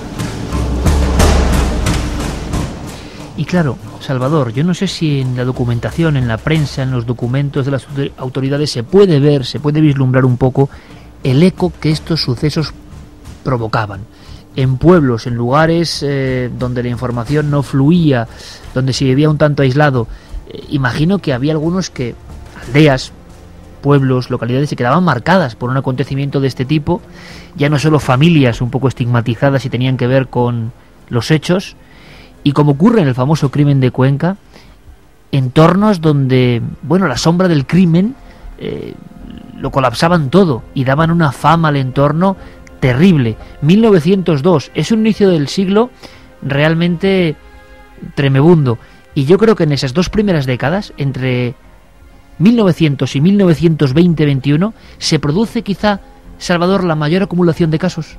Y claro, Salvador, yo no sé si en la documentación, en la prensa, en los documentos de las autoridades se puede ver, se puede vislumbrar un poco el eco que estos sucesos provocaban. En pueblos, en lugares eh, donde la información no fluía, donde se vivía un tanto aislado, eh, imagino que había algunos que, aldeas, pueblos, localidades, se quedaban marcadas por un acontecimiento de este tipo, ya no solo familias un poco estigmatizadas y tenían que ver con los hechos, y como ocurre en el famoso crimen de Cuenca, entornos donde, bueno, la sombra del crimen eh, lo colapsaban todo y daban una fama al entorno terrible. mil novecientos dos es un inicio del siglo realmente tremebundo, y yo creo que en esas dos primeras décadas, entre mil novecientos y mil novecientos veinte veintiuno, se produce quizá, Salvador, la mayor acumulación de casos.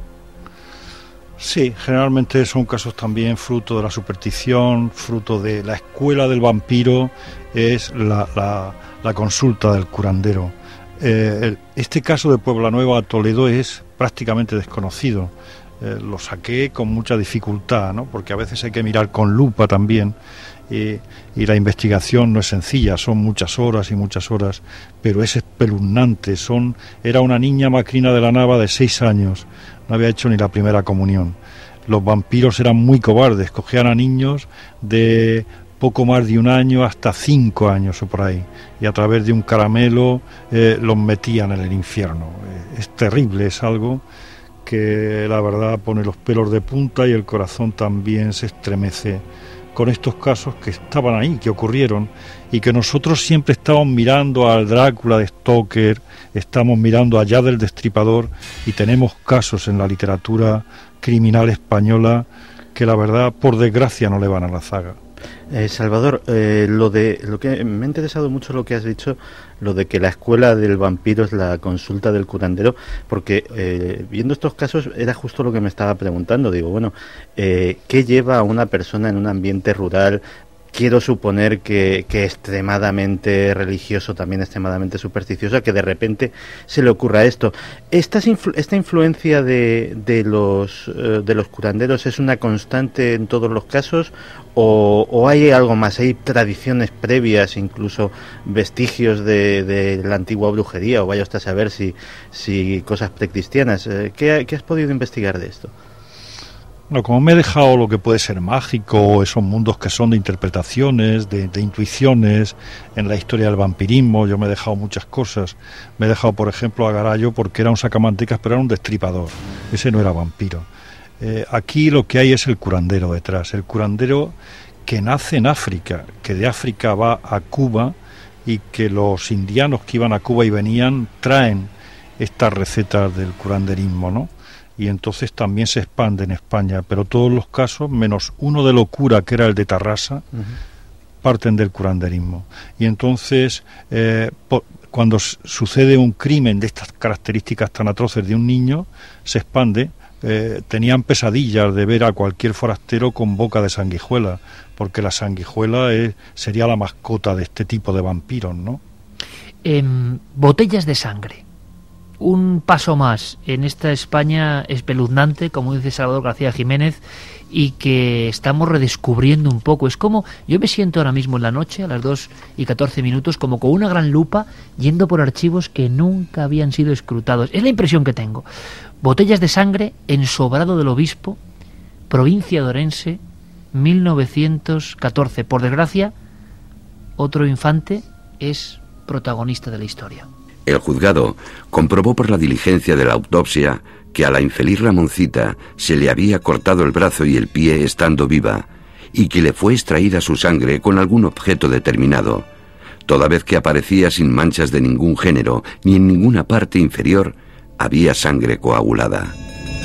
Sí, generalmente son casos también fruto de la superstición, fruto de la escuela del vampiro, es la, la, la consulta del curandero. Eh, el, este caso de Puebla Nueva Toledo es prácticamente desconocido. Eh, lo saqué con mucha dificultad, ¿no? Porque a veces hay que mirar con lupa también, y, y la investigación no es sencilla, son muchas horas y muchas horas, pero es espeluznante. Son, era una niña macrina de la Nava de seis años, no había hecho ni la primera comunión. Los vampiros eran muy cobardes, cogían a niños de poco más de un año hasta cinco años o por ahí, y a través de un caramelo eh, los metían en el infierno. Eh, es terrible, es algo que la verdad pone los pelos de punta y el corazón también se estremece con estos casos que estaban ahí, que ocurrieron, y que nosotros siempre estamos mirando al Drácula de Stoker, estamos mirando allá del Destripador, y tenemos casos en la literatura criminal española que la verdad, por desgracia, no le van a la zaga.
Eh, Salvador, eh, lo de lo que me ha interesado mucho lo que has dicho, lo de que la escuela del vampiro es la consulta del curandero, porque eh, viendo estos casos era justo lo que me estaba preguntando. Digo, bueno, eh, ¿qué lleva a una persona en un ambiente rural? Quiero suponer que, que extremadamente religioso, también extremadamente supersticioso, que de repente se le ocurra esto. ¿Esta, influ esta influencia de, de, los, eh, de los curanderos es una constante en todos los casos? ¿O, o hay algo más? ¿Hay tradiciones previas, incluso vestigios de, de la antigua brujería? O vaya usted a saber si, si cosas precristianas. ¿Qué, ¿Qué has podido investigar de esto?
No, como me he dejado lo que puede ser mágico, esos mundos que son de interpretaciones, de, de intuiciones, en la historia del vampirismo, yo me he dejado muchas cosas. Me he dejado, por ejemplo, a Garayo porque era un sacamantecas, pero era un destripador. Ese no era vampiro. Eh, aquí lo que hay es el curandero detrás. El curandero que nace en África, que de África va a Cuba, y que los indianos que iban a Cuba y venían traen estas recetas del curanderismo, ¿no? Y entonces también se expande en España, pero todos los casos, menos uno de locura, que era el de Tarrasa, uh-huh, parten del curanderismo. Y entonces, eh, po- cuando s- sucede un crimen de estas características tan atroces de un niño, se expande. Eh, tenían pesadillas de ver a cualquier forastero con boca de sanguijuela, porque la sanguijuela es, sería la mascota de este tipo de vampiros, ¿no?
Eh, botellas de sangre. Un paso más en esta España espeluznante, como dice Salvador García Jiménez, y que estamos redescubriendo un poco. Es como, yo me siento ahora mismo en la noche, a las dos y catorce minutos, como con una gran lupa, yendo por archivos que nunca habían sido escrutados. Es la impresión que tengo. Botellas de sangre en Sobrado del Obispo, provincia de Orense, mil novecientos catorce. Por desgracia, otro infante es protagonista de la historia.
El juzgado comprobó por la diligencia de la autopsia que a la infeliz Ramoncita se le había cortado el brazo y el pie estando viva, y que le fue extraída su sangre con algún objeto determinado. Toda vez que aparecía sin manchas de ningún género, ni en ninguna parte inferior, había sangre coagulada.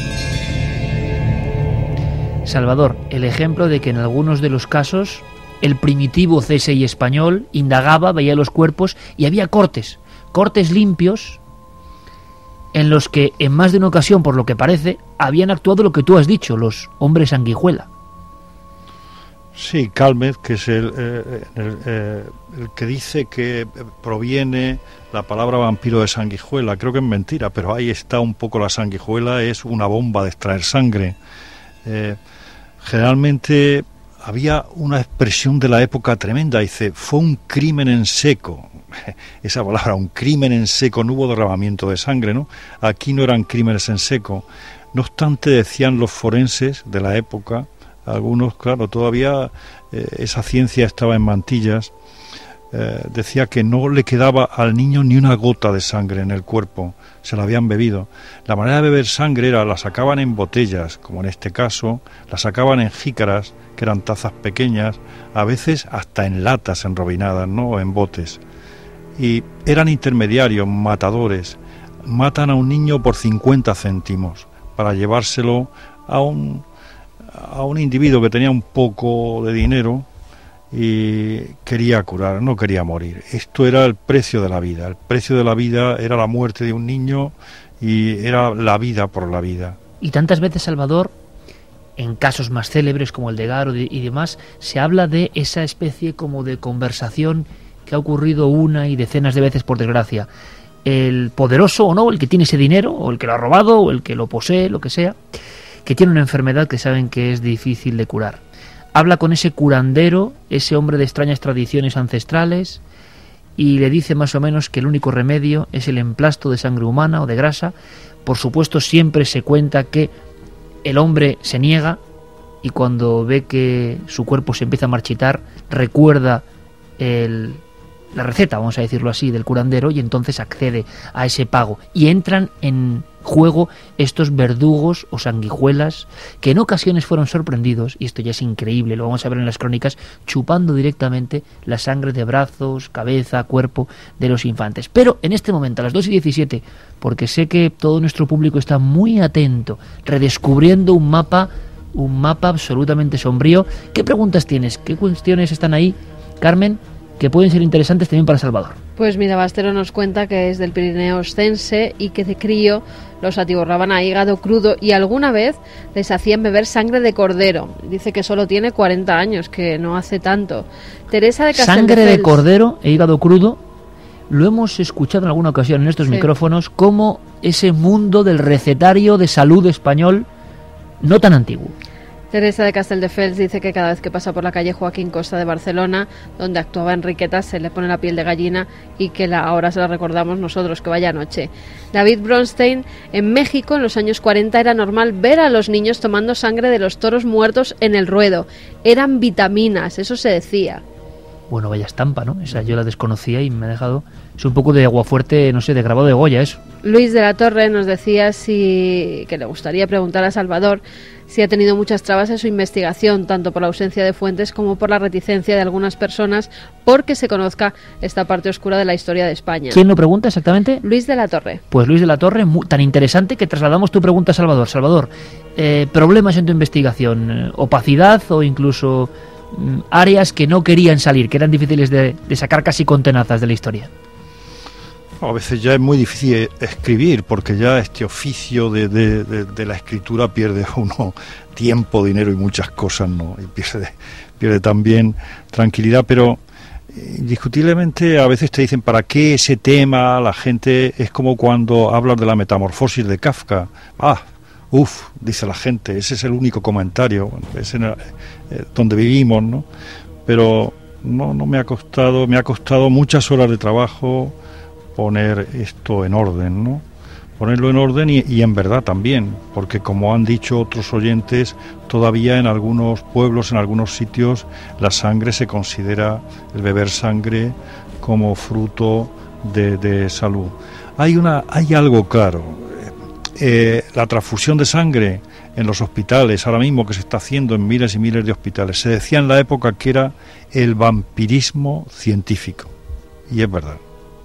Salvador, el ejemplo de que en algunos de los casos el primitivo C S I español indagaba, veía los cuerpos y había cortes, cortes limpios en los que en más de una ocasión, por lo que parece, habían actuado lo que tú has dicho, los hombres sanguijuela.
Sí, Calmet, que es el, eh, el, eh, el que dice que proviene la palabra vampiro de sanguijuela. Creo que es mentira, pero ahí está un poco la sanguijuela, es una bomba de extraer sangre. Eh, generalmente había una expresión de la época tremenda, dice, fue un crimen en seco. Esa palabra, un crimen en seco, no hubo derramamiento de sangre, ¿no? Aquí no eran crímenes en seco. No obstante, decían los forenses de la época, algunos, claro, todavía eh, esa ciencia estaba en mantillas, eh, decía que no le quedaba al niño ni una gota de sangre en el cuerpo, se la habían bebido. La manera de beber sangre era, la sacaban en botellas, como en este caso, la sacaban en jícaras, que eran tazas pequeñas, a veces hasta en latas enrobinadas, ¿no?, o en botes. Y eran intermediarios, matadores, matan a un niño por cincuenta céntimos, para llevárselo a un... a un individuo que tenía un poco de dinero y quería curar, no quería morir. Esto era el precio de la vida. El precio de la vida era la muerte de un niño y era la vida por la vida.
Y tantas veces, Salvador, en casos más célebres como el de Garo y demás, se habla de esa especie como de conversación que ha ocurrido una y decenas de veces, por desgracia. El poderoso o no, el que tiene ese dinero, o el que lo ha robado, o el que lo posee, lo que sea, que tiene una enfermedad que saben que es difícil de curar. Habla con ese curandero, ese hombre de extrañas tradiciones ancestrales, y le dice más o menos que el único remedio es el emplasto de sangre humana o de grasa. Por supuesto, siempre se cuenta que el hombre se niega y cuando ve que su cuerpo se empieza a marchitar, recuerda el, la receta, vamos a decirlo así, del curandero, y entonces accede a ese pago. Y entran en juego estos verdugos o sanguijuelas que en ocasiones fueron sorprendidos, y esto ya es increíble, lo vamos a ver en las crónicas, chupando directamente la sangre de brazos, cabeza, cuerpo de los infantes. Pero en este momento, a las dos y diecisiete, porque sé que todo nuestro público está muy atento, redescubriendo un mapa, un mapa absolutamente sombrío. ¿Qué preguntas tienes? ¿Qué cuestiones están ahí, Carmen, que pueden ser interesantes también para Salvador?
Pues mira, Bastero nos cuenta que es del Pirineo Oscense y que de crío los atiborraban a hígado crudo y alguna vez les hacían beber sangre de cordero. Dice que solo tiene cuarenta años, que no hace tanto. Teresa de Casteldefels.
Sangre de cordero e hígado crudo, lo hemos escuchado en alguna ocasión en estos sí. micrófonos, como ese mundo del recetario de salud español no tan antiguo.
Teresa de Casteldefels dice que cada vez que pasa por la calle Joaquín Costa de Barcelona, donde actuaba Enriqueta, se le pone la piel de gallina y que la, ahora se la recordamos nosotros, que vaya noche. David Bronstein, en México en los años cuarenta era normal ver a los niños tomando sangre de los toros muertos en el ruedo. Eran vitaminas, eso se decía.
Bueno, vaya estampa, ¿no? Esa yo la desconocía y me ha dejado... Es un poco de aguafuerte, no sé, de grabado de Goya, eso.
Luis de la Torre nos decía si que le gustaría preguntar a Salvador si ha tenido muchas trabas en su investigación, tanto por la ausencia de fuentes como por la reticencia de algunas personas porque se conozca esta parte oscura de la historia de España.
¿Quién lo pregunta exactamente?
Luis de la Torre.
Pues Luis de la Torre, muy, tan interesante que trasladamos tu pregunta a Salvador. Salvador, eh, problemas en tu investigación, eh, opacidad o incluso mm, áreas que no querían salir, que eran difíciles de, de sacar casi con tenazas de la historia.
A veces ya es muy difícil escribir porque ya este oficio de, de, de, de la escritura pierde uno tiempo, dinero y muchas cosas, ¿no? Y pierde, pierde también tranquilidad, pero indiscutiblemente a veces te dicen ¿para qué ese tema? La gente es como cuando hablas de la metamorfosis de Kafka. Ah, uff, dice la gente, ese es el único comentario, es en el, eh, donde vivimos, ¿no? Pero no, no me ha costado, me ha costado muchas horas de trabajo poner esto en orden, ¿no? Ponerlo en orden y, y en verdad también, porque como han dicho otros oyentes, todavía en algunos pueblos, en algunos sitios, la sangre se considera, el beber sangre, como fruto de, de salud. Hay una, hay algo claro, eh, la transfusión de sangre en los hospitales, ahora mismo que se está haciendo en miles y miles de hospitales, se decía en la época que era el vampirismo científico. Y es verdad.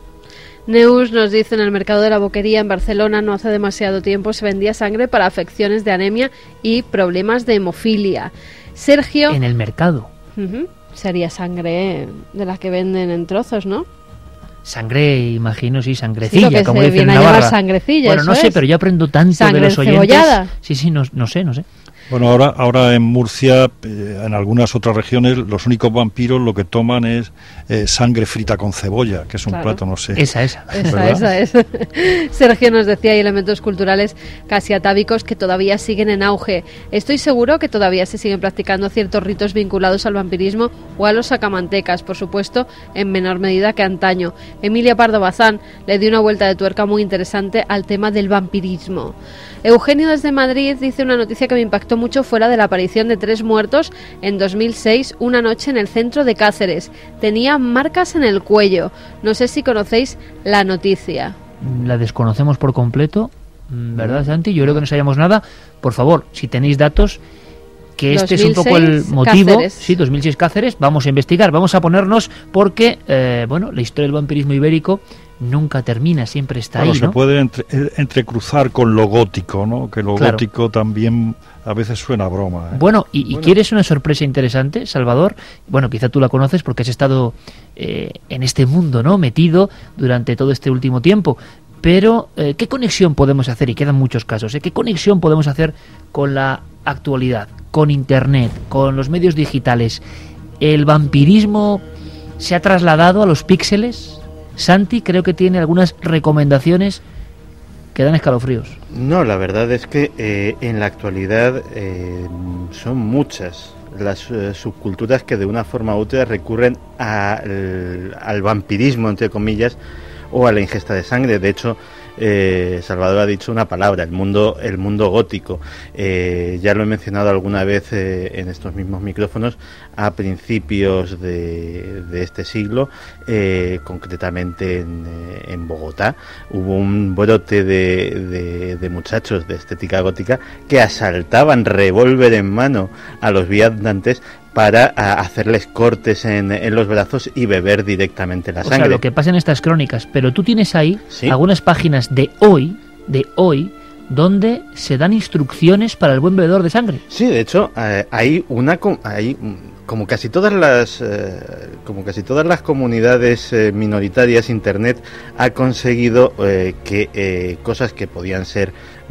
Neus nos dice: en el mercado de la Boquería en Barcelona no hace demasiado tiempo se vendía sangre para afecciones de anemia y problemas de hemofilia. Sergio...
En el mercado.
Uh-huh. Sería sangre de las que venden en trozos, ¿no?
Sangre, imagino, sí, sangrecilla,
sí, lo que
como
se
dicen en
viene a
Navarra.
llamar sangrecilla,
bueno, no
eso
sé,
es.
pero yo aprendo tanto
¿Sangre
de los oyentes.
encebollada?
Sí, sí, no, no sé, no sé.
Bueno, ahora, ahora en Murcia, eh, en algunas otras regiones, los únicos vampiros lo que toman es eh, sangre frita con cebolla, que es un
Claro.
plato, no sé.
Esa, esa.
Esa, esa es. Sergio nos decía: hay elementos culturales casi atávicos que todavía siguen en auge. Estoy seguro que todavía se siguen practicando ciertos ritos vinculados al vampirismo o a los sacamantecas, por supuesto, en menor medida que antaño. Emilia Pardo Bazán le dio una vuelta de tuerca muy interesante al tema del vampirismo. Eugenio desde Madrid dice una noticia que me impactó mucho fuera de la aparición de tres muertos en dos mil seis, una noche en el centro de Cáceres. Tenía marcas en el cuello. No sé si conocéis la noticia.
La desconocemos por completo, ¿verdad, Santi? Yo creo que no sabíamos nada. Por favor, si tenéis datos, que este es un poco el motivo.
Cáceres.
Sí, dos mil seis Cáceres. Vamos a investigar, vamos a ponernos, porque, eh, bueno, la historia del vampirismo ibérico nunca termina, siempre está
Claro,
ahí,
se
¿no?
puede entre, entrecruzar con lo gótico, ¿no? Que lo
Claro.
gótico también a veces suena a broma, ¿eh?
Bueno, y, y
Bueno.
¿quieres una sorpresa interesante, Salvador? Bueno, quizá tú la conoces porque has estado eh, en este mundo, ¿no? Metido durante todo este último tiempo. Pero, eh, ¿qué conexión podemos hacer? Y quedan muchos casos, ¿eh? ¿Qué conexión podemos hacer con la actualidad, con Internet, con los medios digitales? ¿El vampirismo se ha trasladado a los píxeles? Santi creo que tiene algunas recomendaciones que dan escalofríos.
No, la verdad es que eh, en la actualidad eh, son muchas las eh, subculturas que de una forma u otra recurren a, al, al vampirismo, entre comillas, o a la ingesta de sangre. De hecho, eh, Salvador ha dicho una palabra: el mundo, el mundo gótico. Eh, ya lo he mencionado alguna vez eh, en estos mismos micrófonos. A principios de, de este siglo, eh, concretamente en, eh, en Bogotá, hubo un brote de, de, de muchachos de estética gótica que asaltaban revólver en mano a los viandantes para a, hacerles cortes en, en los brazos y beber directamente la
O
sangre.
sea, lo que pasa en estas crónicas. Pero tú tienes ahí
Sí.
algunas páginas de hoy, de hoy, donde se dan instrucciones para el buen bebedor de sangre.
Sí, de hecho, eh, hay una com- hay mm, como casi todas las eh, como casi todas las comunidades eh, minoritarias, Internet ha conseguido eh, que eh, cosas que podían ser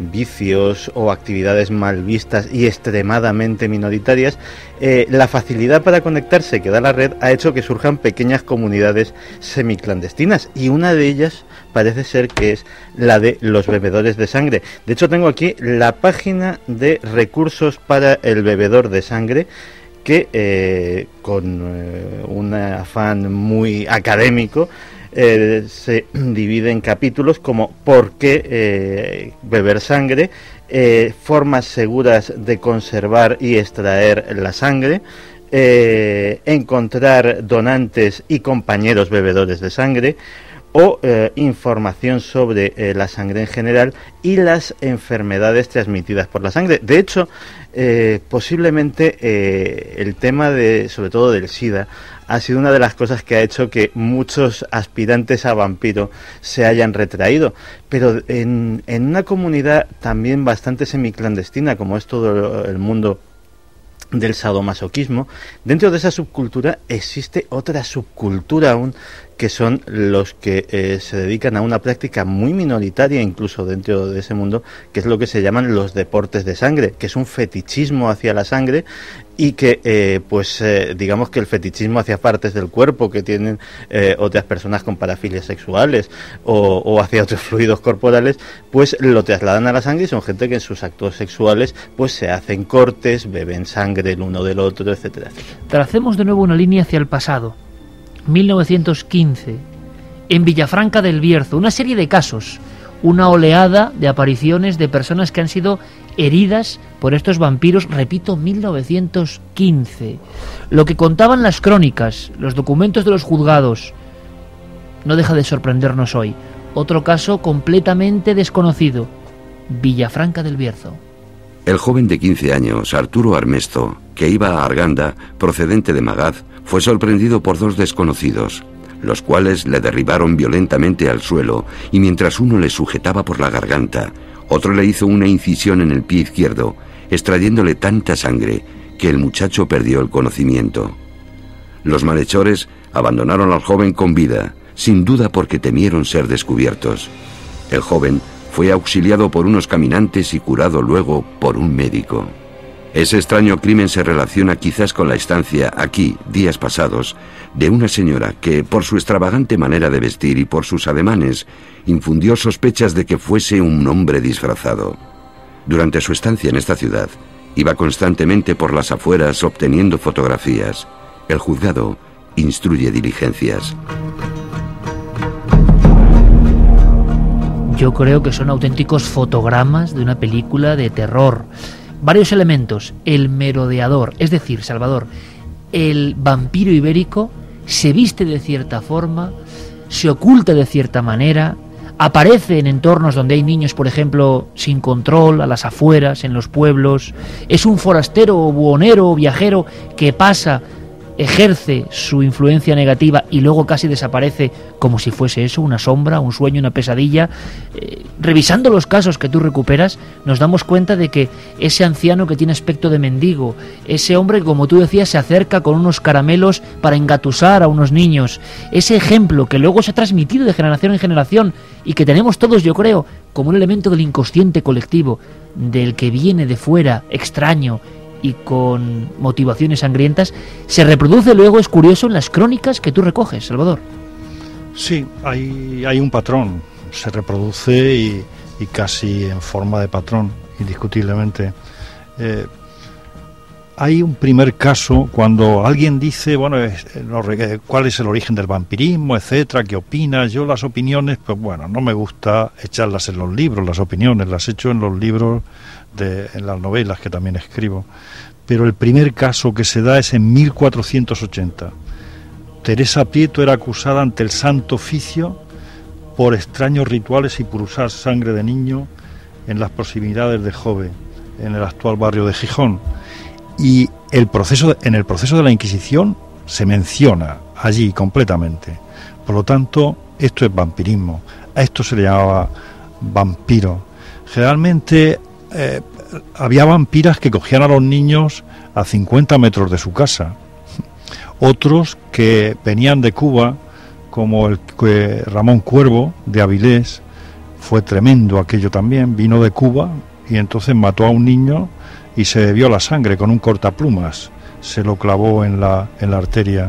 vicios o actividades mal vistas y extremadamente minoritarias, eh, la facilidad para conectarse que da la red ha hecho que surjan pequeñas comunidades semiclandestinas, y una de ellas parece ser que es la de los bebedores de sangre. De hecho, tengo aquí la página de recursos para el bebedor de sangre, que eh, con eh, un afán muy académico eh, se divide en capítulos como por qué eh, beber sangre, eh, formas seguras de conservar y extraer la sangre, eh, encontrar donantes y compañeros bebedores de sangre, o eh, información sobre eh, la sangre en general y las enfermedades transmitidas por la sangre. De hecho, eh, posiblemente eh, el tema de, sobre todo del SIDA, ha sido una de las cosas que ha hecho que muchos aspirantes a vampiro se hayan retraído. Pero en, en una comunidad también bastante semiclandestina, como es todo el mundo del sadomasoquismo, dentro de esa subcultura existe otra subcultura aún, que son los que eh, se dedican a una práctica muy minoritaria incluso dentro de ese mundo, que es lo que se llaman los deportes de sangre, que es un fetichismo hacia la sangre, y que eh, pues eh, digamos que el fetichismo hacia partes del cuerpo que tienen eh, otras personas con parafilias sexuales o, o hacia otros fluidos corporales, pues lo trasladan a la sangre, y son gente que en sus actos sexuales pues se hacen cortes, beben sangre el uno del otro, etcétera, etcétera.
Tracemos de nuevo una línea hacia el pasado. mil novecientos quince, en Villafranca del Bierzo, una serie de casos, una oleada de apariciones de personas que han sido heridas por estos vampiros, repito, mil novecientos quince. Lo que contaban las crónicas, los documentos de los juzgados, no deja de sorprendernos hoy. Otro caso completamente desconocido, Villafranca del Bierzo.
El joven de quince años, Arturo Armesto, que iba a Arganda, procedente de Magaz, fue sorprendido por dos desconocidos. los cuales le derribaron violentamente al suelo, y mientras uno le sujetaba por la garganta, otro le hizo una incisión en el pie izquierdo, extrayéndole tanta sangre que el muchacho perdió el conocimiento. Los malhechores abandonaron al joven con vida, sin duda porque temieron ser descubiertos. El joven fue auxiliado por unos caminantes y curado luego por un médico. Ese extraño crimen se relaciona quizás con la estancia aquí, días pasados, de una señora que, por su extravagante manera de vestir y por sus ademanes, infundió sospechas de que fuese un hombre disfrazado. Durante su estancia en esta ciudad, iba constantemente por las afueras obteniendo fotografías. El juzgado instruye diligencias.
Yo creo que son auténticos fotogramas de una película de terror. Varios elementos. El merodeador, es decir, Salvador, el vampiro ibérico se viste de cierta forma, se oculta de cierta manera, aparece en entornos donde hay niños, por ejemplo, sin control, a las afueras, en los pueblos. Es un forastero o buhonero o viajero que pasa, ejerce su influencia negativa y luego casi desaparece como si fuese eso, una sombra, un sueño, una pesadilla. Eh, revisando los casos que tú recuperas, nos damos cuenta de que ese anciano que tiene aspecto de mendigo, ese hombre que, como tú decías, se acerca con unos caramelos para engatusar a unos niños, ese ejemplo que luego se ha transmitido de generación en generación y que tenemos todos, yo creo, como un elemento del inconsciente colectivo, del que viene de fuera, extraño y con motivaciones sangrientas, se reproduce luego, es curioso, en las crónicas que tú recoges, Salvador.
Sí, hay, hay un patrón, se reproduce y, y casi en forma de patrón, indiscutiblemente. Eh, hay un primer caso cuando alguien dice, bueno, es, no, ¿cuál es el origen del vampirismo, etcétera? ¿Qué opinas? Yo las opiniones, pues bueno, no me gusta echarlas en los libros, las opiniones, las echo en los libros, de, en las novelas que también escribo. Pero el primer caso que se da es en mil cuatrocientos ochenta. Teresa Prieto era acusada ante el Santo Oficio por extraños rituales y por usar sangre de niño en las proximidades de Jove, en el actual barrio de Gijón. Y el proceso, en el proceso de la Inquisición se menciona allí completamente. Por lo tanto, esto es vampirismo. A esto se le llamaba vampiro. Generalmente eh, había vampiras que cogían a los niños a cincuenta metros de su casa. Otros que venían de Cuba, como el eh, Ramón Cuervo de Avilés, fue tremendo aquello también, vino de Cuba y entonces mató a un niño y se bebió la sangre con un cortaplumas, se lo clavó en la, en la arteria,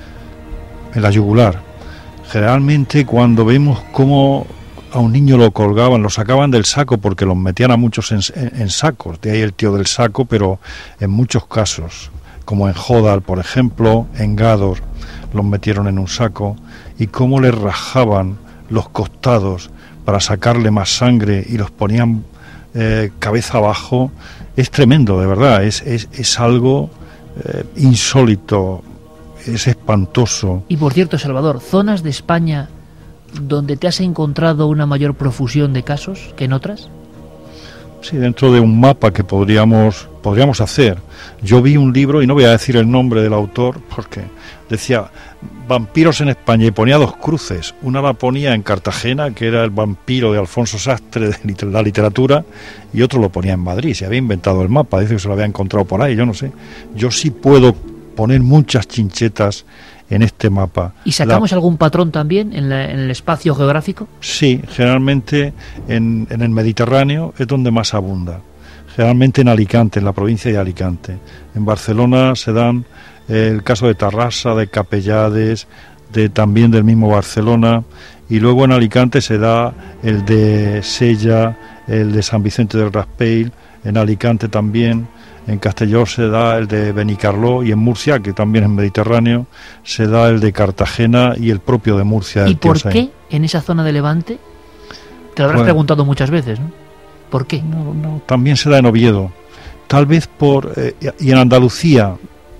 en la yugular. Generalmente cuando vemos cómo a un niño lo colgaban, lo sacaban del saco porque los metían a muchos en, en, en sacos, de ahí el tío del saco, pero en muchos casos, como en Jodal, por ejemplo, en Gádor, los metieron en un saco, y cómo le rajaban los costados para sacarle más sangre y los ponían eh, cabeza abajo. Es tremendo, de verdad, es, es, es algo eh, insólito, es espantoso.
Y por cierto, Salvador, ¿zonas de España donde te has encontrado una mayor profusión de casos que en otras?
Sí, dentro de un mapa que podríamos, podríamos hacer. Yo vi un libro, y no voy a decir el nombre del autor, porque decía vampiros en España, y ponía dos cruces. Una la ponía en Cartagena, que era el vampiro de Alfonso Sastre de la literatura, y otro lo ponía en Madrid. Se había inventado el mapa, dice que se lo había encontrado por ahí, yo no sé. Yo sí puedo poner muchas chinchetas en este mapa.
¿Y sacamos la... algún patrón también en, la, en el espacio geográfico?
Sí, generalmente en, en el Mediterráneo es donde más abunda. Generalmente en Alicante, en la provincia de Alicante. En Barcelona se dan eh, el caso de Tarrasa, de Capellades, de también del mismo Barcelona, y luego en Alicante se da el de Sella, el de San Vicente del Raspeig, en Alicante también. En Castelló se da el de Benicarló, y en Murcia, que también es Mediterráneo, se da el de Cartagena y el propio de Murcia.
¿Y por qué en esa zona de Levante? Te lo habrás bueno, preguntado muchas veces, ¿no? ¿Por qué?
No, no, también se da en Oviedo. Tal vez por... Eh, y en Andalucía,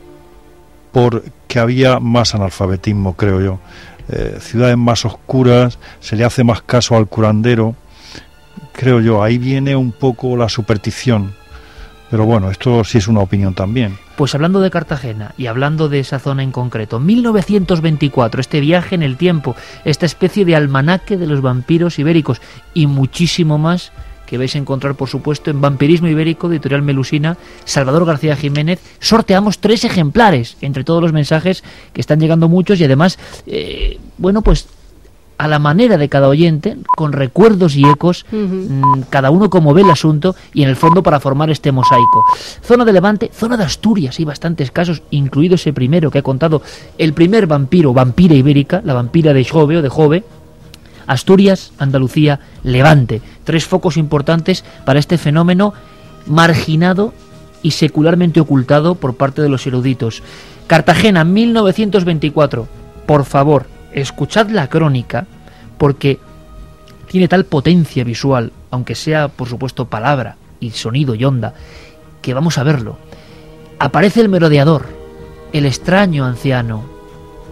porque había más analfabetismo, creo yo. Eh, ciudades más oscuras, se le hace más caso al curandero. Creo yo, ahí viene un poco la superstición. Pero bueno, esto sí es una opinión también.
Pues hablando de Cartagena y hablando de esa zona en concreto, mil novecientos veinticuatro, este viaje en el tiempo, esta especie de almanaque de los vampiros ibéricos y muchísimo más que vais a encontrar, por supuesto, en Vampirismo Ibérico, de Editorial Melusina, Salvador García Jiménez. Sorteamos tres ejemplares entre todos los mensajes que están llegando muchos y además, eh, bueno, pues a la manera de cada oyente, con recuerdos y ecos, uh-huh. mmm, cada uno como ve el asunto y en el fondo para formar este mosaico. Zona de Levante, zona de Asturias, hay bastantes casos, incluido ese primero que ha contado el primer vampiro, vampira ibérica, la vampira de Jove o de Jove. Asturias, Andalucía, Levante, tres focos importantes para este fenómeno marginado y secularmente ocultado por parte de los eruditos. Cartagena, mil novecientos veinticuatro, por favor, escuchad la crónica, porque tiene tal potencia visual, aunque sea, por supuesto, palabra y sonido y onda, que vamos a verlo. Aparece el merodeador, el extraño anciano,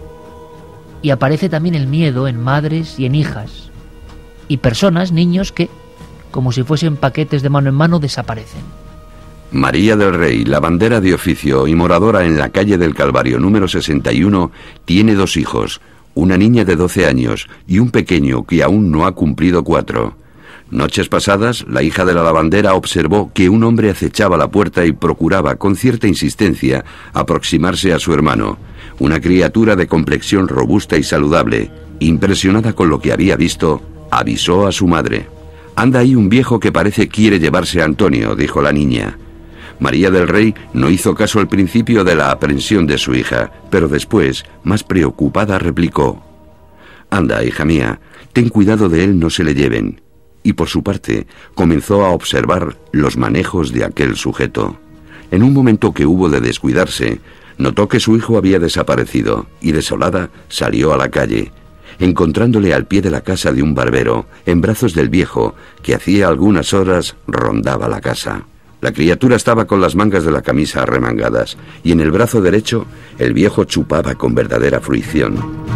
y aparece también el miedo en madres y en hijas, y personas, niños, que, como si fuesen paquetes de mano en mano, desaparecen.
María del Rey, lavandera de oficio y moradora en la calle del Calvario número sesenta y uno, tiene dos hijos, una niña de doce años y un pequeño que aún no ha cumplido cuatro. Noches pasadas, la hija de la lavandera observó que un hombre acechaba la puerta y procuraba, con cierta insistencia, aproximarse a su hermano, una criatura de complexión robusta y saludable. Impresionada con lo que había visto, avisó a su madre. «Anda ahí un viejo que parece quiere llevarse a Antonio», dijo la niña. María del Rey no hizo caso al principio de la aprensión de su hija, pero después, más preocupada, replicó: «Anda, hija mía, ten cuidado de él, no se le lleven». Y por su parte comenzó a observar los manejos de aquel sujeto. En un momento que hubo de descuidarse, notó que su hijo había desaparecido y desolada salió a la calle, encontrándole al pie de la casa de un barbero, en brazos del viejo, que hacía algunas horas rondaba la casa. La criatura estaba con las mangas de la camisa arremangadas y en el brazo derecho el viejo chupaba con verdadera fruición.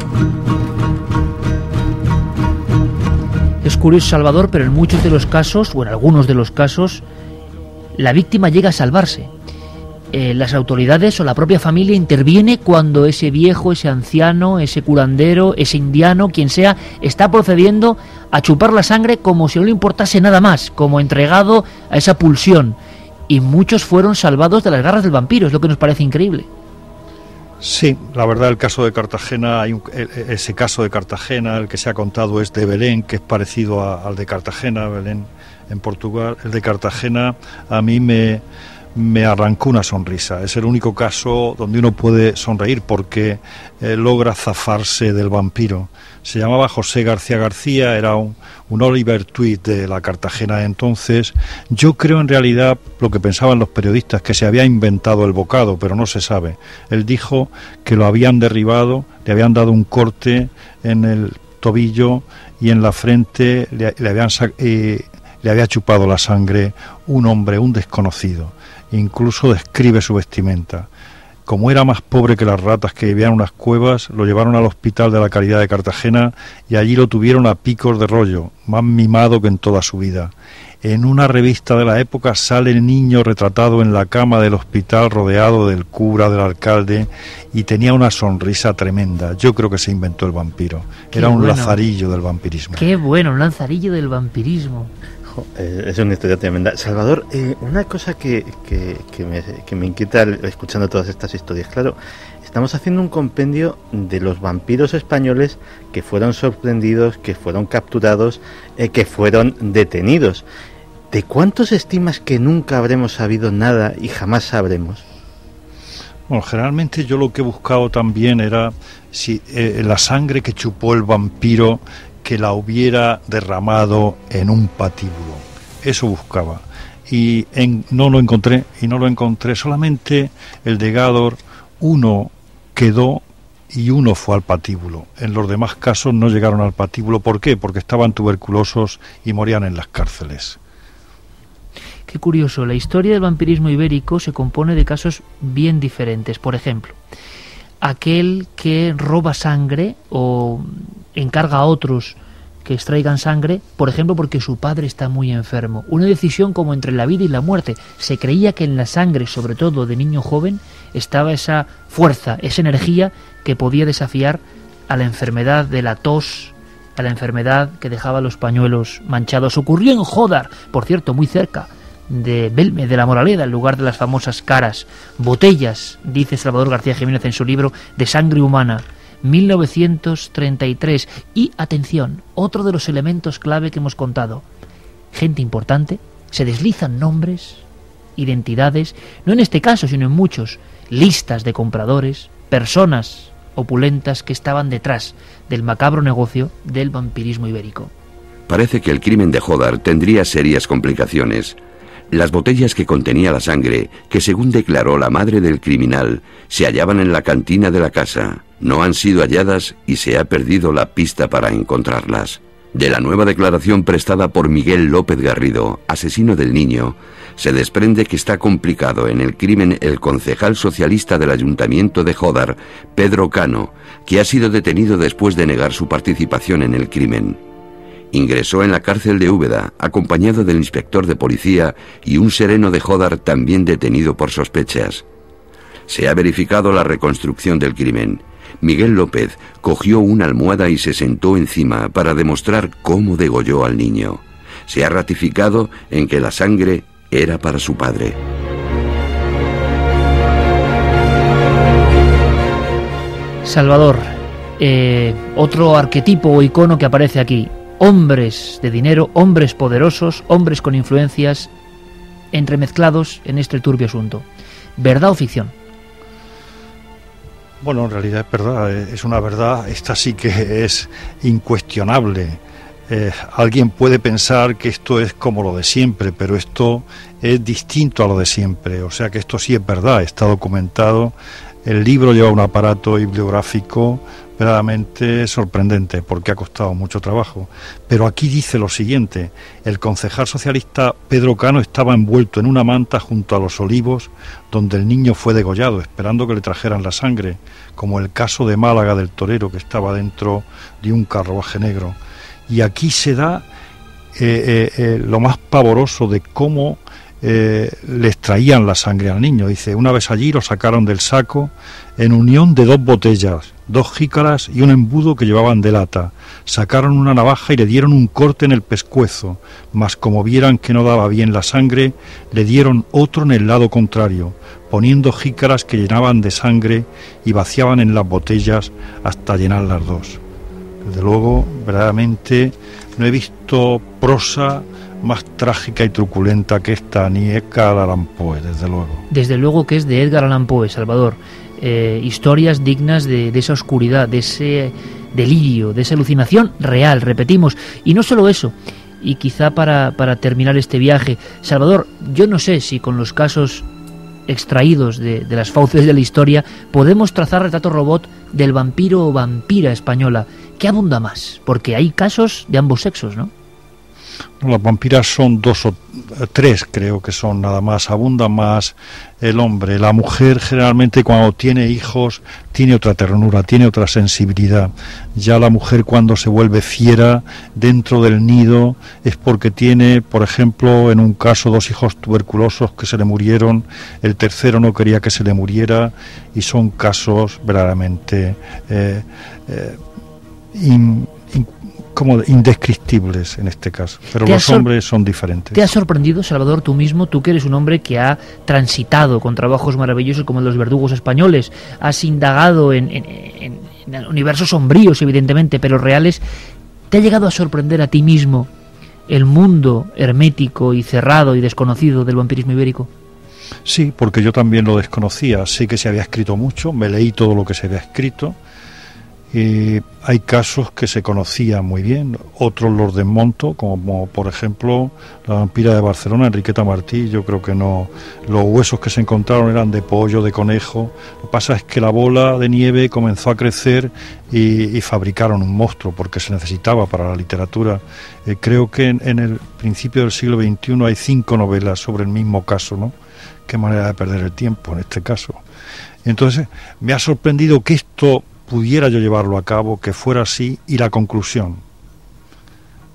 Es curioso, Salvador, pero en muchos de los casos, o en algunos de los casos, la víctima llega a salvarse. Eh, las autoridades o la propia familia interviene cuando ese viejo, ese anciano, ese curandero, ese indiano, quien sea, está procediendo a chupar la sangre como si no le importase nada más, como entregado a esa pulsión. Y muchos fueron salvados de las garras del vampiro, es lo que nos parece increíble.
Sí, la verdad, el caso de Cartagena, hay un, ese caso de Cartagena, el que se ha contado es de Belén, que es parecido a, al de Cartagena, Belén en Portugal. El de Cartagena a mí me, me arrancó una sonrisa. Es el único caso donde uno puede sonreír porque eh, logra zafarse del vampiro. Se llamaba José García García, era un, un Oliver Twist de la Cartagena de entonces. Yo creo en realidad lo que pensaban los periodistas, que se había inventado el bocado, pero no se sabe. Él dijo que lo habían derribado, le habían dado un corte en el tobillo y en la frente le, le, habían, eh, le había chupado la sangre un hombre, un desconocido. Incluso describe su vestimenta. Como era más pobre que las ratas que vivían en unas cuevas, lo llevaron al Hospital de la Caridad de Cartagena y allí lo tuvieron a picos de rollo, más mimado que en toda su vida. En una revista de la época sale el niño retratado en la cama del hospital rodeado del cura, del alcalde, y tenía una sonrisa tremenda. Yo creo que se inventó el vampiro.
Qué
era un
bueno.
lazarillo del vampirismo.
Qué bueno, un lazarillo del vampirismo.
Es una historia tremenda. Salvador, eh, una cosa que, que, que, me, que me inquieta escuchando todas estas historias, claro, estamos haciendo un compendio de los vampiros españoles que fueron sorprendidos, que fueron capturados, eh, que fueron detenidos. ¿De cuántos estimas que nunca habremos sabido nada y jamás sabremos?
Bueno, generalmente yo lo que he buscado también era si eh, la sangre que chupó el vampiro, que la hubiera derramado en un patíbulo. Eso buscaba. Y en, no lo encontré, y no lo encontré. Solamente el de Gádor, uno quedó y uno fue al patíbulo. En los demás casos no llegaron al patíbulo. ¿Por qué? Porque estaban tuberculosos y morían en las cárceles.
Qué curioso, la historia del vampirismo ibérico se compone de casos bien diferentes. Por ejemplo, aquel que roba sangre o encarga a otros que extraigan sangre, por ejemplo, porque su padre está muy enfermo. Una decisión como entre la vida y la muerte. Se creía que en la sangre, sobre todo de niño joven, estaba esa fuerza, esa energía que podía desafiar a la enfermedad de la tos, a la enfermedad que dejaba los pañuelos manchados. Ocurrió en Jódar, por cierto, muy cerca de Belme, de la Moraleda, el lugar de las famosas caras. Botellas, dice Salvador García Jiménez en su libro, de sangre humana, mil novecientos treinta y tres. Y, atención, otro de los elementos clave que hemos contado. Gente importante, se deslizan nombres, identidades, no en este caso, sino en muchos, listas de compradores, personas opulentas que estaban detrás del macabro negocio del vampirismo ibérico.
Parece que el crimen de Jódar tendría serias complicaciones. Las botellas que contenía la sangre, que según declaró la madre del criminal, se hallaban en la cantina de la casa, no han sido halladas y se ha perdido la pista para encontrarlas. De la nueva declaración prestada por Miguel López Garrido, asesino del niño, se desprende que está complicado en el crimen el concejal socialista del Ayuntamiento de Jódar, Pedro Cano, que ha sido detenido después de negar su participación en el crimen. Ingresó en la cárcel de Úbeda, acompañado del inspector de policía y un sereno de Jódar también detenido por sospechas. Se ha verificado la reconstrucción del crimen. Miguel López cogió una almohada y se sentó encima para demostrar cómo degolló al niño. Se ha ratificado en que la sangre era para su padre.
Salvador, eh, otro arquetipo o icono que aparece aquí. Hombres de dinero, hombres poderosos, hombres con influencias entremezclados en este turbio asunto. ¿Verdad o ficción?
Bueno, en realidad es verdad, es una verdad, esta sí que es incuestionable. Eh, alguien puede pensar que esto es como lo de siempre, pero esto es distinto a lo de siempre, o sea que esto sí es verdad, está documentado. El libro lleva un aparato bibliográfico verdaderamente sorprendente porque ha costado mucho trabajo, pero aquí dice lo siguiente: el concejal socialista Pedro Cano estaba envuelto en una manta junto a los olivos donde el niño fue degollado, esperando que le trajeran la sangre, como el caso de Málaga del torero que estaba dentro de un carruaje negro. Y aquí se da eh, eh, eh, lo más pavoroso de cómo eh, le extraían la sangre al niño. Dice, una vez allí lo sacaron del saco en unión de dos botellas, dos jícaras y un embudo que llevaban de lata. Sacaron una navaja y le dieron un corte en el pescuezo, mas como vieran que no daba bien la sangre, le dieron otro en el lado contrario, poniendo jícaras que llenaban de sangre y vaciaban en las botellas hasta llenar las dos. Desde luego, verdaderamente, no he visto prosa más trágica y truculenta que esta, ni Edgar Allan Poe, desde luego.
Desde luego que es de Edgar Allan Poe, Salvador. Eh, historias dignas de, de esa oscuridad, de ese delirio, de esa alucinación real, repetimos. Y no solo eso, y quizá para, para terminar este viaje, Salvador, yo no sé si con los casos extraídos de, de las fauces de la historia podemos trazar retrato robot del vampiro o vampira española. ¿Qué abunda más? Porque hay casos de ambos sexos, ¿no?
Las vampiras son dos o tres, creo que son nada más. Abunda más el hombre. La mujer generalmente cuando tiene hijos tiene otra ternura, tiene otra sensibilidad. Ya la mujer cuando se vuelve fiera dentro del nido es porque tiene, por ejemplo, en un caso dos hijos tuberculosos que se le murieron, el tercero no quería que se le muriera, y son casos verdaderamente eh, eh, in, in, como indescriptibles en este caso, pero los hombres son diferentes.
¿Te ha sorprendido, Salvador, tú mismo, tú que eres un hombre que ha transitado con trabajos maravillosos como el de los verdugos españoles, has indagado en, en, en, en universos sombríos, evidentemente, pero reales, ¿te ha llegado a sorprender a ti mismo el mundo hermético y cerrado y desconocido del vampirismo ibérico?
Sí, porque yo también lo desconocía, sé que se había escrito mucho, me leí todo lo que se había escrito. Y hay casos que se conocían muy bien, otros los desmonto, como por ejemplo la vampira de Barcelona, Enriqueta Martí. Yo creo que no, los huesos que se encontraron eran de pollo, de conejo. Lo que pasa es que la bola de nieve comenzó a crecer y, y fabricaron un monstruo porque se necesitaba para la literatura. Eh, creo que en, en el principio del siglo veintiuno hay cinco novelas sobre el mismo caso, ¿no? Qué manera de perder el tiempo en este caso. Entonces me ha sorprendido que esto pudiera yo llevarlo a cabo, que fuera así, y la conclusión.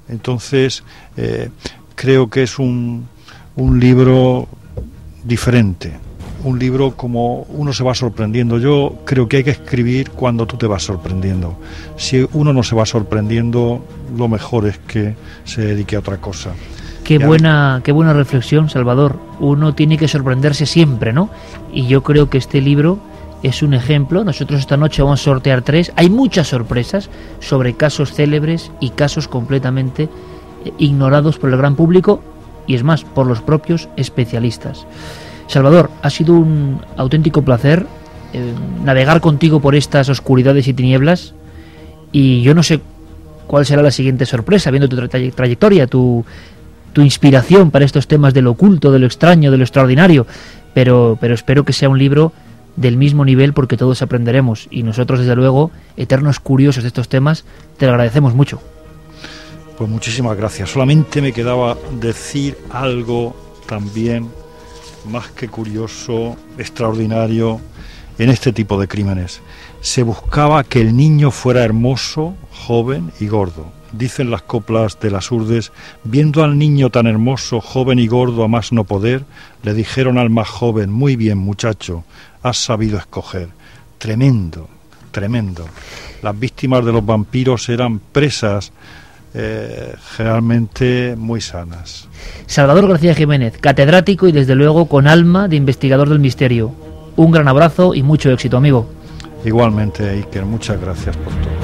Entonces, eh, creo que es un, un libro diferente, un libro como uno se va sorprendiendo. Yo creo que hay que escribir cuando tú te vas sorprendiendo. Si uno no se va sorprendiendo, lo mejor es que se dedique a otra cosa.
Qué buena, qué buena reflexión, Salvador. Uno tiene que sorprenderse siempre, ¿no? Y yo creo que este libro es un ejemplo. Nosotros esta noche vamos a sortear tres. Hay muchas sorpresas sobre casos célebres y casos completamente ignorados por el gran público y, es más, por los propios especialistas. Salvador, ha sido un auténtico placer eh, navegar contigo por estas oscuridades y tinieblas, y yo no sé cuál será la siguiente sorpresa, viendo tu tra- trayectoria, tu, tu inspiración para estos temas de lo oculto, de lo extraño, de lo extraordinario, pero, pero espero que sea un libro del mismo nivel, porque todos aprenderemos, y nosotros, desde luego, eternos curiosos de estos temas, te lo agradecemos mucho.
Pues muchísimas gracias. Solamente me quedaba decir algo también más que curioso, extraordinario en este tipo de crímenes. Se buscaba que el niño fuera hermoso, joven y gordo. Dicen las coplas de las Urdes: viendo al niño tan hermoso, joven y gordo a más no poder, le dijeron al más joven: muy bien, muchacho, has sabido escoger. Tremendo, tremendo. Las víctimas de los vampiros eran presas Eh, generalmente muy sanas.
Salvador García Jiménez, catedrático y desde luego con alma de investigador del misterio. Un gran abrazo y mucho éxito, amigo.
Igualmente, Iker, muchas gracias por todo.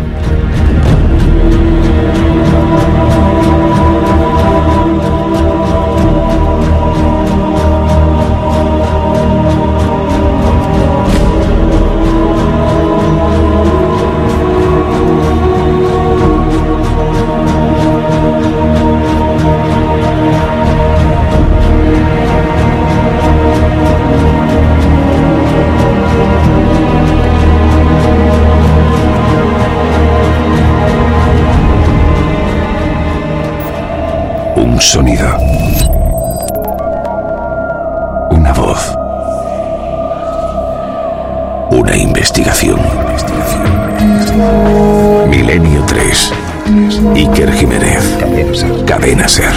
Un sonido. Una voz. Una investigación. Milenio tres. Iker Jiménez. Cadena Ser.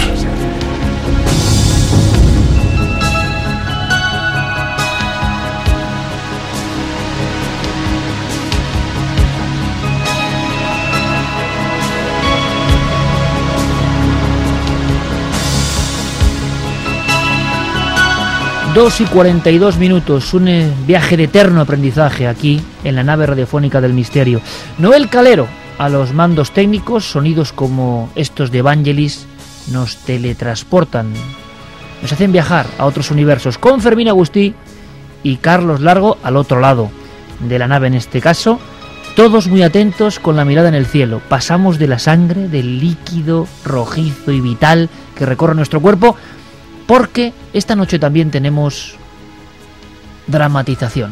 Dos y cuarenta y dos minutos, un eh, viaje de eterno aprendizaje aquí en la nave radiofónica del misterio. Noel Calero a los mandos técnicos, sonidos como estos de Evangelis nos teletransportan, nos hacen viajar a otros universos, con Fermín Agustí y Carlos Largo al otro lado de la nave en este caso, todos muy atentos con la mirada en el cielo. Pasamos de la sangre, del líquido rojizo y vital que recorre nuestro cuerpo, porque esta noche también tenemos dramatización.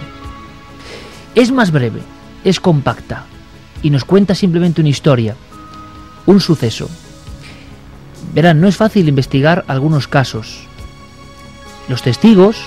Es más breve, es compacta y nos cuenta simplemente una historia, un suceso. Verán, no es fácil investigar algunos casos. Los testigos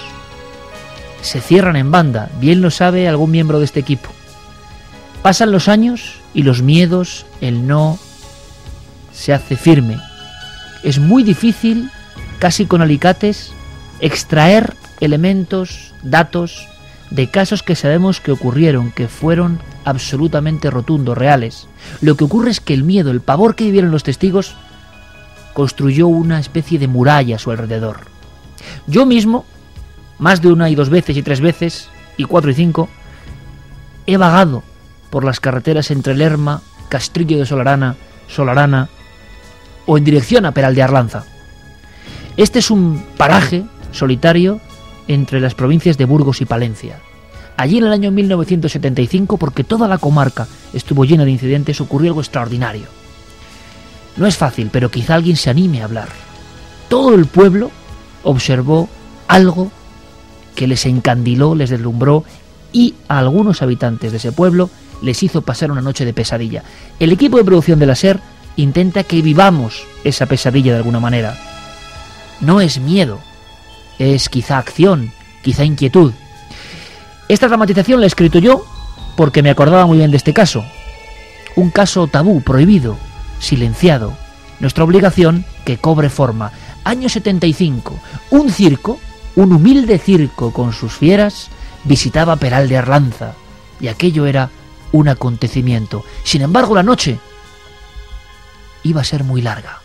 se cierran en banda, bien lo sabe algún miembro de este equipo. Pasan los años y los miedos, el no, se hace firme. Es muy difícil, casi con alicates, extraer elementos, datos de casos que sabemos que ocurrieron, que fueron absolutamente rotundos, reales. Lo que ocurre es que el miedo, el pavor que vivieron los testigos, construyó una especie de muralla a su alrededor. Yo mismo, más de una y dos veces y tres veces, y cuatro y cinco, he vagado por las carreteras entre Lerma, Castrillo de Solarana, Solarana, o en dirección a Peral de Arlanza. Este es un paraje solitario entre las provincias de Burgos y Palencia. Allí en el año mil novecientos setenta y cinco, porque toda la comarca estuvo llena de incidentes, ocurrió algo extraordinario. No es fácil, pero quizá alguien se anime a hablar. Todo el pueblo observó algo que les encandiló, les deslumbró, y a algunos habitantes de ese pueblo les hizo pasar una noche de pesadilla. El equipo de producción de la SER intenta que vivamos esa pesadilla de alguna manera. No es miedo, es quizá acción, quizá inquietud. Esta dramatización la he escrito yo porque me acordaba muy bien de este caso. Un caso tabú, prohibido, silenciado, nuestra obligación que cobre forma. Año setenta y cinco, un circo, un humilde circo con sus fieras, visitaba Peral de Arlanza, y aquello era un acontecimiento. Sin embargo, la noche iba a ser muy larga.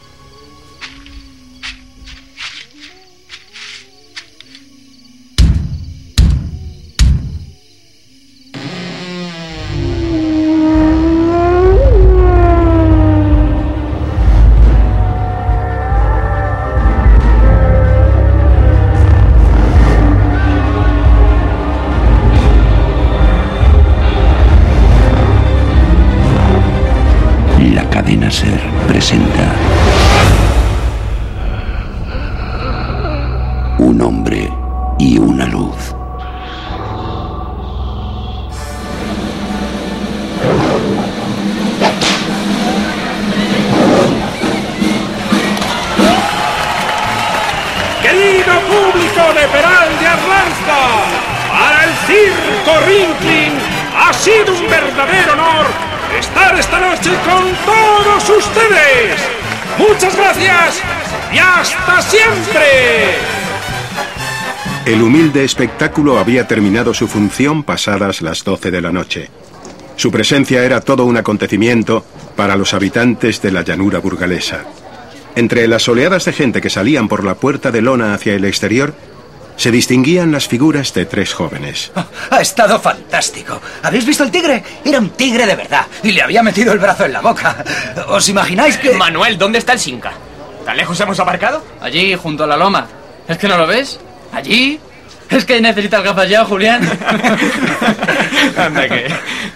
Cadena SER presenta Un hombre y una luz.
Querido público de Peral de Arlanza, para el circo Rinklin ha sido un verdadero honor estar esta noche con todos ustedes. Muchas gracias y hasta siempre.
El humilde espectáculo había terminado su función pasadas las doce de la noche. Su presencia era todo un acontecimiento para los habitantes de la llanura burgalesa. Entre las oleadas de gente que salían por la puerta de lona hacia el exterior, se distinguían las figuras de tres jóvenes.
Oh, ha estado fantástico. ¿Habéis visto el tigre? Era un tigre de verdad y le había metido el brazo en la boca. ¿Os imagináis que...?
Manuel, ¿dónde está el Sinca? ¿Tan lejos hemos aparcado?
Allí, junto a la loma. ¿Es que no lo ves? ¿Allí? ¿Es que necesitas gafas ya, Julián?
Anda que...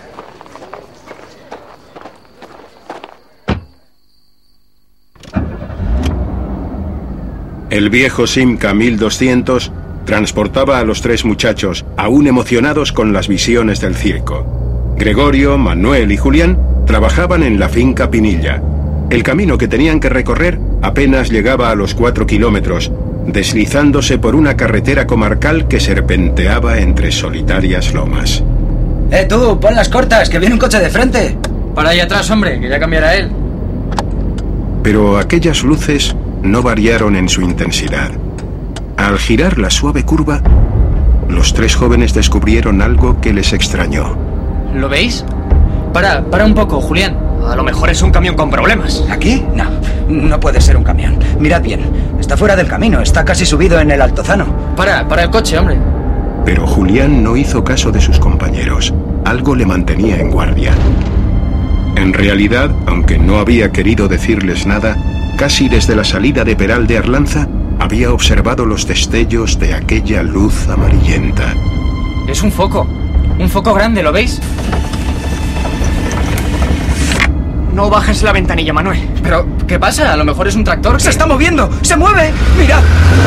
El viejo Simca mil doscientos transportaba a los tres muchachos, aún emocionados con las visiones del circo. Gregorio, Manuel y Julián trabajaban en la finca Pinilla. El camino que tenían que recorrer apenas llegaba a los cuatro kilómetros, deslizándose por una carretera comarcal que serpenteaba entre solitarias lomas.
¡Eh, tú! ¡Pon las cortas, que viene un coche de frente!
Para allá atrás, hombre, que ya cambiará él.
Pero aquellas luces no variaron en su intensidad. Al girar la suave curva, los tres jóvenes descubrieron algo que les extrañó.
¿Lo veis? Para, para un poco, Julián.
A lo mejor es un camión con problemas.
¿Aquí? No, no puede ser un camión. Mirad bien, está fuera del camino, está casi subido en el altozano.
Para, para el coche, hombre.
Pero Julián no hizo caso de sus compañeros. Algo le mantenía en guardia. En realidad, aunque no había querido decirles nada, casi desde la salida de Peral de Arlanza, había observado los destellos de aquella luz amarillenta.
Es un foco, un foco grande, ¿lo veis?
No bajes la ventanilla, Manuel.
¿Pero qué pasa? A lo mejor es un tractor.
¡Se está moviendo! ¡Se mueve! ¡Mirad!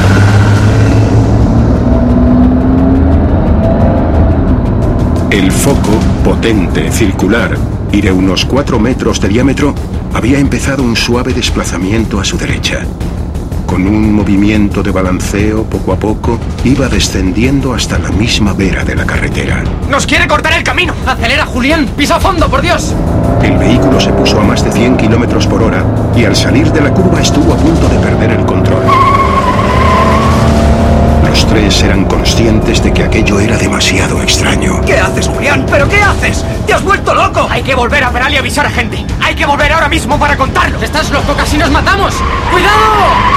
El foco, potente, circular y de unos cuatro metros de diámetro, había empezado un suave desplazamiento a su derecha. Con un movimiento de balanceo, poco a poco, iba descendiendo hasta la misma vera de la carretera.
¡Nos quiere cortar el camino!
¡Acelera, Julián! ¡Pisa a fondo, por Dios!
El vehículo se puso a más de cien kilómetros por hora y al salir de la curva estuvo a punto de perder el control. Los tres eran conscientes de que aquello era demasiado extraño.
¿Qué haces, Julián? ¿Pero qué haces? ¡Te has vuelto loco!
Hay que volver a Peral y avisar a gente. Hay que volver ahora mismo para contarlo.
¡Estás loco! ¡Casi nos matamos! ¡Cuidado!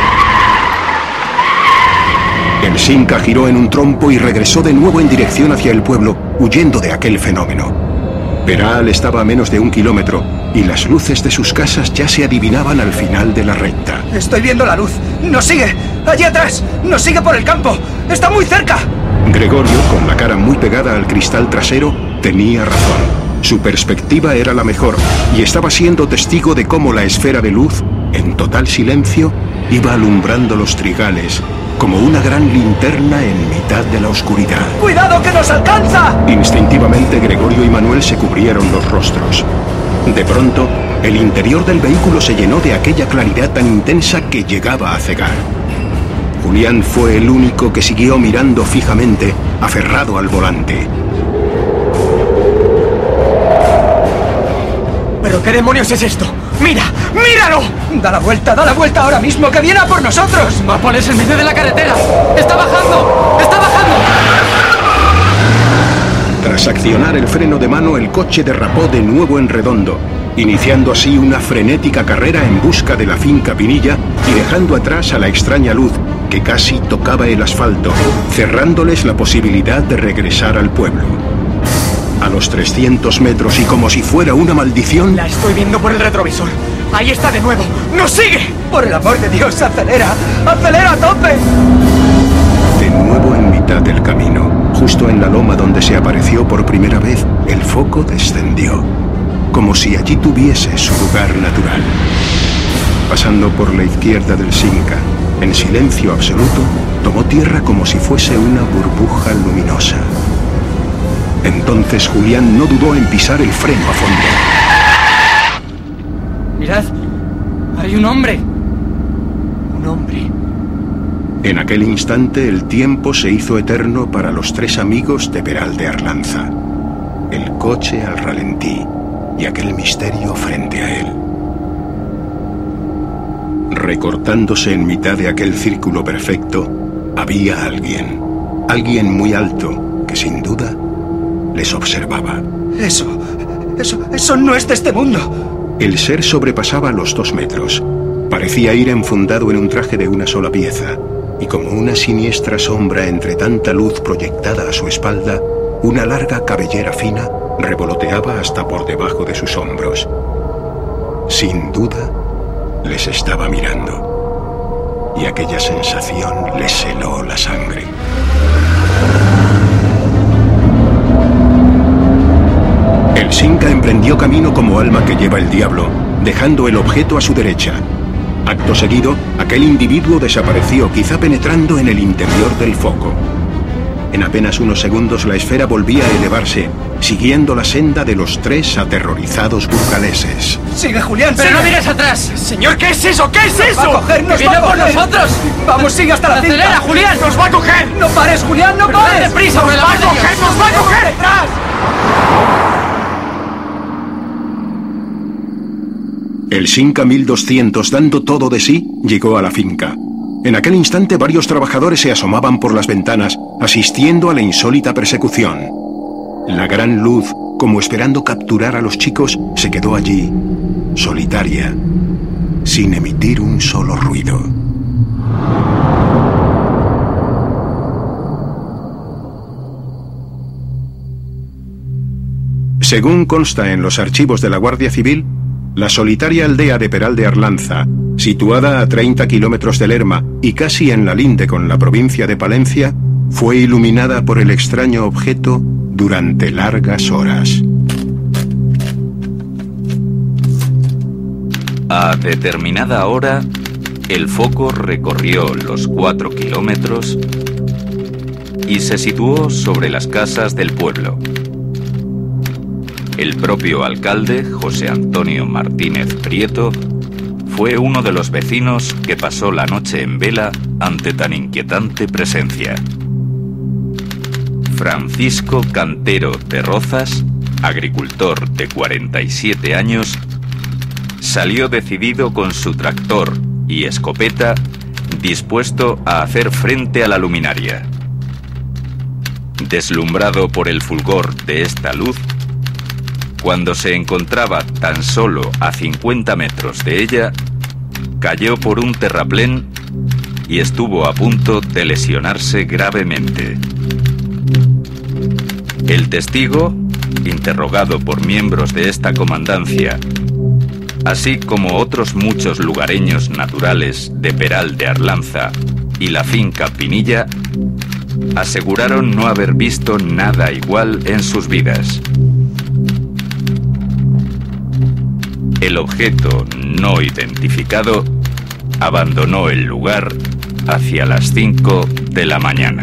El Simca giró en un trompo y regresó de nuevo en dirección hacia el pueblo, huyendo de aquel fenómeno. Peral estaba a menos de un kilómetro y las luces de sus casas ya se adivinaban al final de la recta.
Estoy viendo la luz. ¡Nos sigue! ¡Allí atrás! ¡Nos sigue por el campo! ¡Está muy cerca!
Gregorio, con la cara muy pegada al cristal trasero, tenía razón. Su perspectiva era la mejor y estaba siendo testigo de cómo la esfera de luz, en total silencio, iba alumbrando los trigales como una gran linterna en mitad de la oscuridad.
¡Cuidado que nos alcanza!
Instintivamente Gregorio y Manuel se cubrieron los rostros. De pronto, el interior del vehículo se llenó de aquella claridad tan intensa que llegaba a cegar. Julián fue el único que siguió mirando fijamente, aferrado al volante.
¿Pero qué demonios es esto? ¡Mira! ¡Míralo!
Da la vuelta, da la vuelta ahora mismo, que viene a por nosotros.
Va a ponerse en medio de la carretera. ¡Está bajando! ¡Está bajando!
Tras accionar el freno de mano, el coche derrapó de nuevo en redondo, iniciando así una frenética carrera en busca de la finca Pinilla y dejando atrás a la extraña luz que casi tocaba el asfalto, cerrándoles la posibilidad de regresar al pueblo. A los trescientos metros y como si fuera una maldición...
La estoy viendo por el retrovisor. Ahí está de nuevo. ¡Nos sigue!
Por el amor de Dios, acelera. ¡Acelera a tope!
De nuevo en mitad del camino, justo en la loma donde se apareció por primera vez, el foco descendió, como si allí tuviese su lugar natural. Pasando por la izquierda del Cinca, en silencio absoluto, tomó tierra como si fuese una burbuja luminosa. Entonces Julián no dudó en pisar el freno a fondo.
Mirad, hay un hombre.
Un hombre.
En aquel instante el tiempo se hizo eterno para los tres amigos de Peral de Arlanza. El coche al ralentí y aquel misterio frente a él. Recortándose en mitad de aquel círculo perfecto, había alguien. Alguien muy alto que sin duda les observaba.
Eso, eso, eso no es de este mundo.
El ser sobrepasaba los dos metros. Parecía ir enfundado en un traje de una sola pieza, y como una siniestra sombra entre tanta luz proyectada a su espalda, una larga cabellera fina revoloteaba hasta por debajo de sus hombros. Sin duda, les estaba mirando, y aquella sensación les heló la sangre. El Cinca emprendió camino como alma que lleva el diablo, dejando el objeto a su derecha. Acto seguido, aquel individuo desapareció, quizá penetrando en el interior del foco. En apenas unos segundos la esfera volvía a elevarse, siguiendo la senda de los tres aterrorizados burgaleses.
¡Sigue, Julián!
¡Pero
sigue!
no mires atrás!
¡Señor, qué es eso! ¿Qué es eso!
¡Nos va a coger! ¡Nos
¡Que
va
viene
a
por
coger!
nosotros!
¡Vamos, sigue hasta la cinta!
¡Acelera, Julián!
¡Nos va a coger!
¡No pares, Julián! ¡No
Pero
pares!
date prisa, por el
¡Nos va a
amor de
coger!
Dios!
¡Nos va a coger!
¡Detrás!
El Cinca mil doscientos, dando todo de sí, llegó a la finca. En aquel instante varios trabajadores se asomaban por las ventanas, asistiendo a la insólita persecución. La gran luz, como esperando capturar a los chicos, se quedó allí, solitaria, sin emitir un solo ruido. Según consta en los archivos de la Guardia Civil, la solitaria aldea de Peral de Arlanza, situada a treinta kilómetros de Lerma y casi en la linde con la provincia de Palencia, fue iluminada por el extraño objeto durante largas horas.
A determinada hora, el foco recorrió los cuatro kilómetros y se situó sobre las casas del pueblo. El propio alcalde, José Antonio Martínez Prieto, fue uno de los vecinos que pasó la noche en vela ante tan inquietante presencia. Francisco Cantero de Rozas, agricultor de cuarenta y siete años, salió decidido con su tractor y escopeta, dispuesto a hacer frente a la luminaria. Deslumbrado por el fulgor de esta luz, cuando se encontraba tan solo a cincuenta metros de ella, cayó por un terraplén y estuvo a punto de lesionarse gravemente. El testigo, interrogado por miembros de esta comandancia, así como otros muchos lugareños naturales de Peral de Arlanza y la finca Pinilla, aseguraron no haber visto nada igual en sus vidas. El objeto no identificado abandonó el lugar hacia las cinco de la mañana.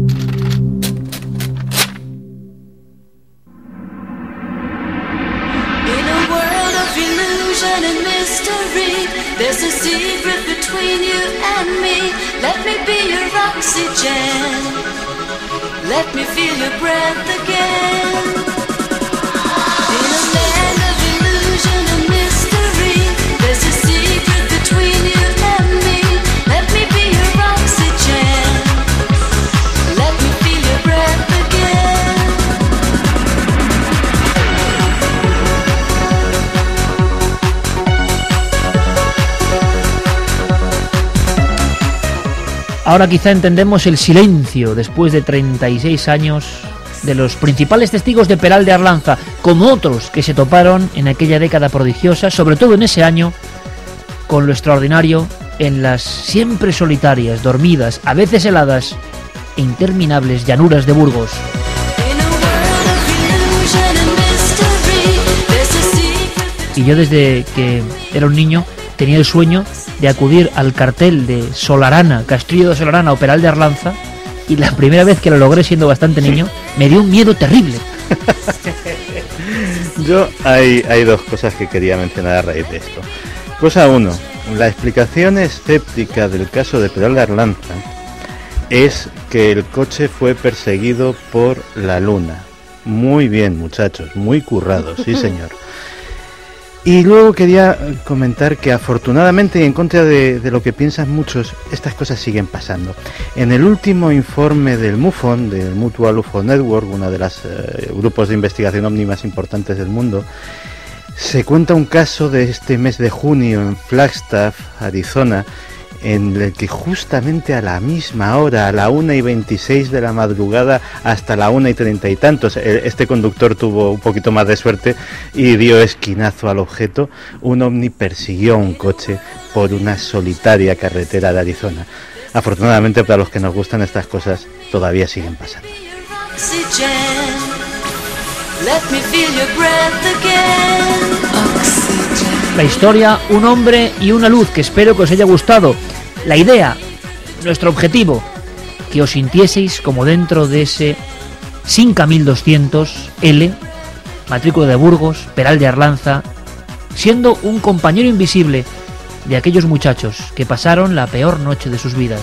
There's a secret between you and me. Let me be your oxygen. Let me feel your breath again. In a land of illusion and mystery,
Ahora quizá entendemos el silencio después de treinta y seis años de los principales testigos de Peral de Arlanza, como otros que se toparon en aquella década prodigiosa, sobre todo en ese año, con lo extraordinario en las siempre solitarias, dormidas, a veces heladas e interminables llanuras de Burgos. Y yo desde que era un niño tenía el sueño de acudir al cartel de Solarana, Castillo de Solarana o Peral de Arlanza, y la primera vez que lo logré siendo bastante niño me dio un miedo terrible.
Yo hay, hay dos cosas que quería mencionar a raíz de esto. Cosa uno, la explicación escéptica del caso de Peral de Arlanza es que el coche fue perseguido por la luna. Muy bien, muchachos, muy currados, sí señor. Y luego quería comentar que afortunadamente, y en contra de, de lo que piensan muchos, estas cosas siguen pasando. En el último informe del MUFON, del Mutual U F O Network, uno de los eh, grupos de investigación ovni más importantes del mundo, se cuenta un caso de este mes de junio en Flagstaff, Arizona, en el que justamente a la misma hora, a la una y veintiséis de la madrugada hasta la una y treinta y tantos, este conductor tuvo un poquito más de suerte y dio esquinazo al objeto. Un ovni persiguió a un coche por una solitaria carretera de Arizona. Afortunadamente, para los que nos gustan estas cosas, todavía siguen pasando.
La historia, un hombre y una luz, que espero que os haya gustado. La idea, nuestro objetivo, que os sintieseis como dentro de ese Simca mil doscientos L, matrícula de Burgos, Peral de Arlanza, siendo un compañero invisible de aquellos muchachos que pasaron la peor noche de sus vidas.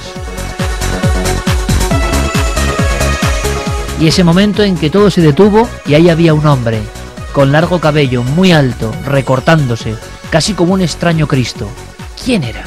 Y ese momento en que todo se detuvo y ahí había un hombre, con largo cabello, muy alto, recortándose, casi como un extraño Cristo. ¿Quién era?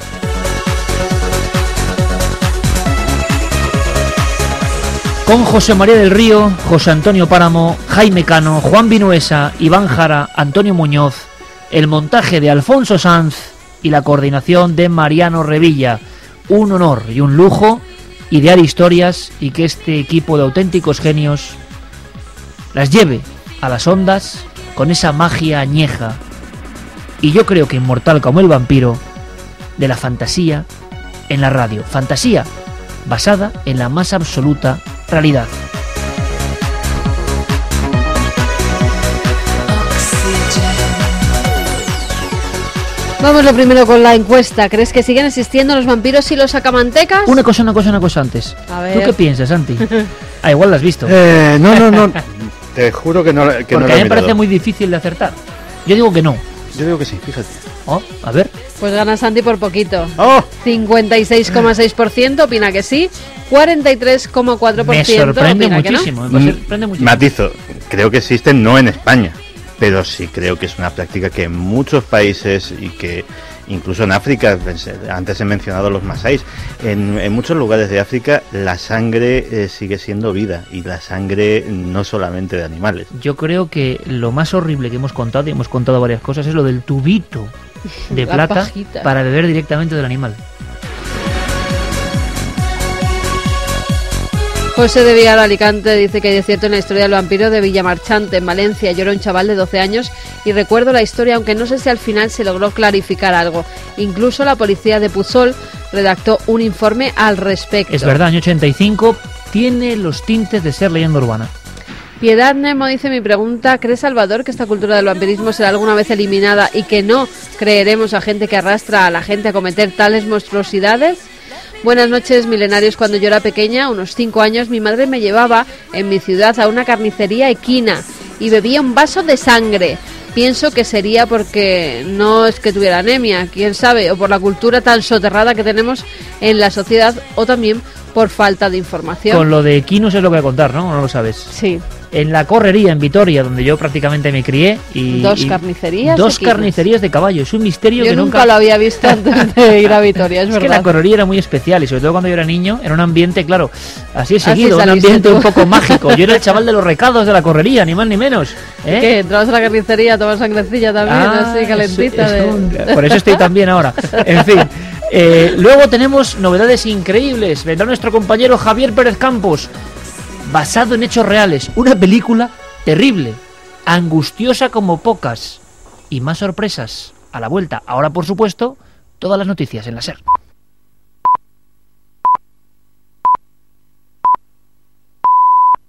Con José María del Río, José Antonio Páramo, Jaime Cano, Juan Vinuesa, Iván Jara, Antonio Muñoz, el montaje de Alfonso Sanz y la coordinación de Mariano Revilla. Un honor y un lujo idear historias y que este equipo de auténticos genios las lleve a las ondas con esa magia añeja y yo creo que inmortal como el vampiro de la fantasía en la radio. Fantasía basada en la más absoluta realidad.
Vamos lo primero con la encuesta. ¿Crees que siguen existiendo los vampiros y los sacamantecas?
Una cosa, una cosa, una cosa antes.
A ver.
¿Tú qué piensas, Santi? Ah, igual la has visto.
Eh, no, no, no. Te juro que no, que
Porque
no lo
a
he
mí me
mirado.
parece muy difícil de acertar. Yo digo que no.
Yo digo que sí, fíjate.
Oh, a ver.
Pues gana Santi por poquito.
¡Oh!
cincuenta y seis coma seis por ciento opina que sí, cuarenta y tres coma cuatro por ciento
Me sorprende
opina que no.
muchísimo. Me sorprende muchísimo.
Matizo, creo que existen no en España, pero sí creo que es una práctica que en muchos países y que incluso en África, antes he mencionado los masáis, en, en muchos lugares de África la sangre eh, sigue siendo vida y la sangre no solamente de animales.
Yo creo que lo más horrible que hemos contado, y hemos contado varias cosas, es lo del tubito de
La
plata
pajita.
para beber directamente del animal.
José de Villar Alicante dice que hay de cierto en la historia del vampiro de Villamarchante, en Valencia. Yo era un chaval de doce años y recuerdo la historia, aunque no sé si al final se logró clarificar algo. Incluso la policía de Puzol redactó un informe al respecto.
Es verdad, año ochenta y cinco tiene los tintes de ser leyenda urbana.
Piedad Nemo dice: mi pregunta, ¿cree Salvador que esta cultura del vampirismo será alguna vez eliminada y que no creeremos a gente que arrastra a la gente a cometer tales monstruosidades? Buenas noches, milenarios. Cuando yo era pequeña, unos cinco años, mi madre me llevaba en mi ciudad a una carnicería equina y bebía un vaso de sangre. Pienso que sería porque no es que tuviera anemia, quién sabe, o por la cultura tan soterrada que tenemos en la sociedad, o también por falta de información.
Con lo de equinos es lo que voy a contar, ¿no? ¿No lo sabes?
Sí.
En la correría en Vitoria, donde yo prácticamente me crié. Y,
Dos
y
carnicerías.
Dos
equinas.
carnicerías de caballo. Es un misterio
yo
que
nunca
nunca
lo había visto antes de ir a Vitoria, es,
es
verdad.
que la correría era muy especial y sobre todo cuando yo era niño, era un ambiente, claro, así he
Así
seguido, un
saliste
ambiente
tú.
un poco mágico. Yo era el chaval de los recados de la correría, ni más ni menos. ¿eh?
¿Qué? ¿Entrabas a la carnicería a tomar sangrecilla también,
Ah,
así calentita?
es- es
de...
un- Por eso estoy tan bien ahora. En fin, Eh, luego tenemos novedades increíbles. Vendrá nuestro compañero Javier Pérez Campos, basado en hechos reales. Una película terrible, angustiosa como pocas. Y más sorpresas a la vuelta. Ahora, por supuesto, todas las noticias en la SER.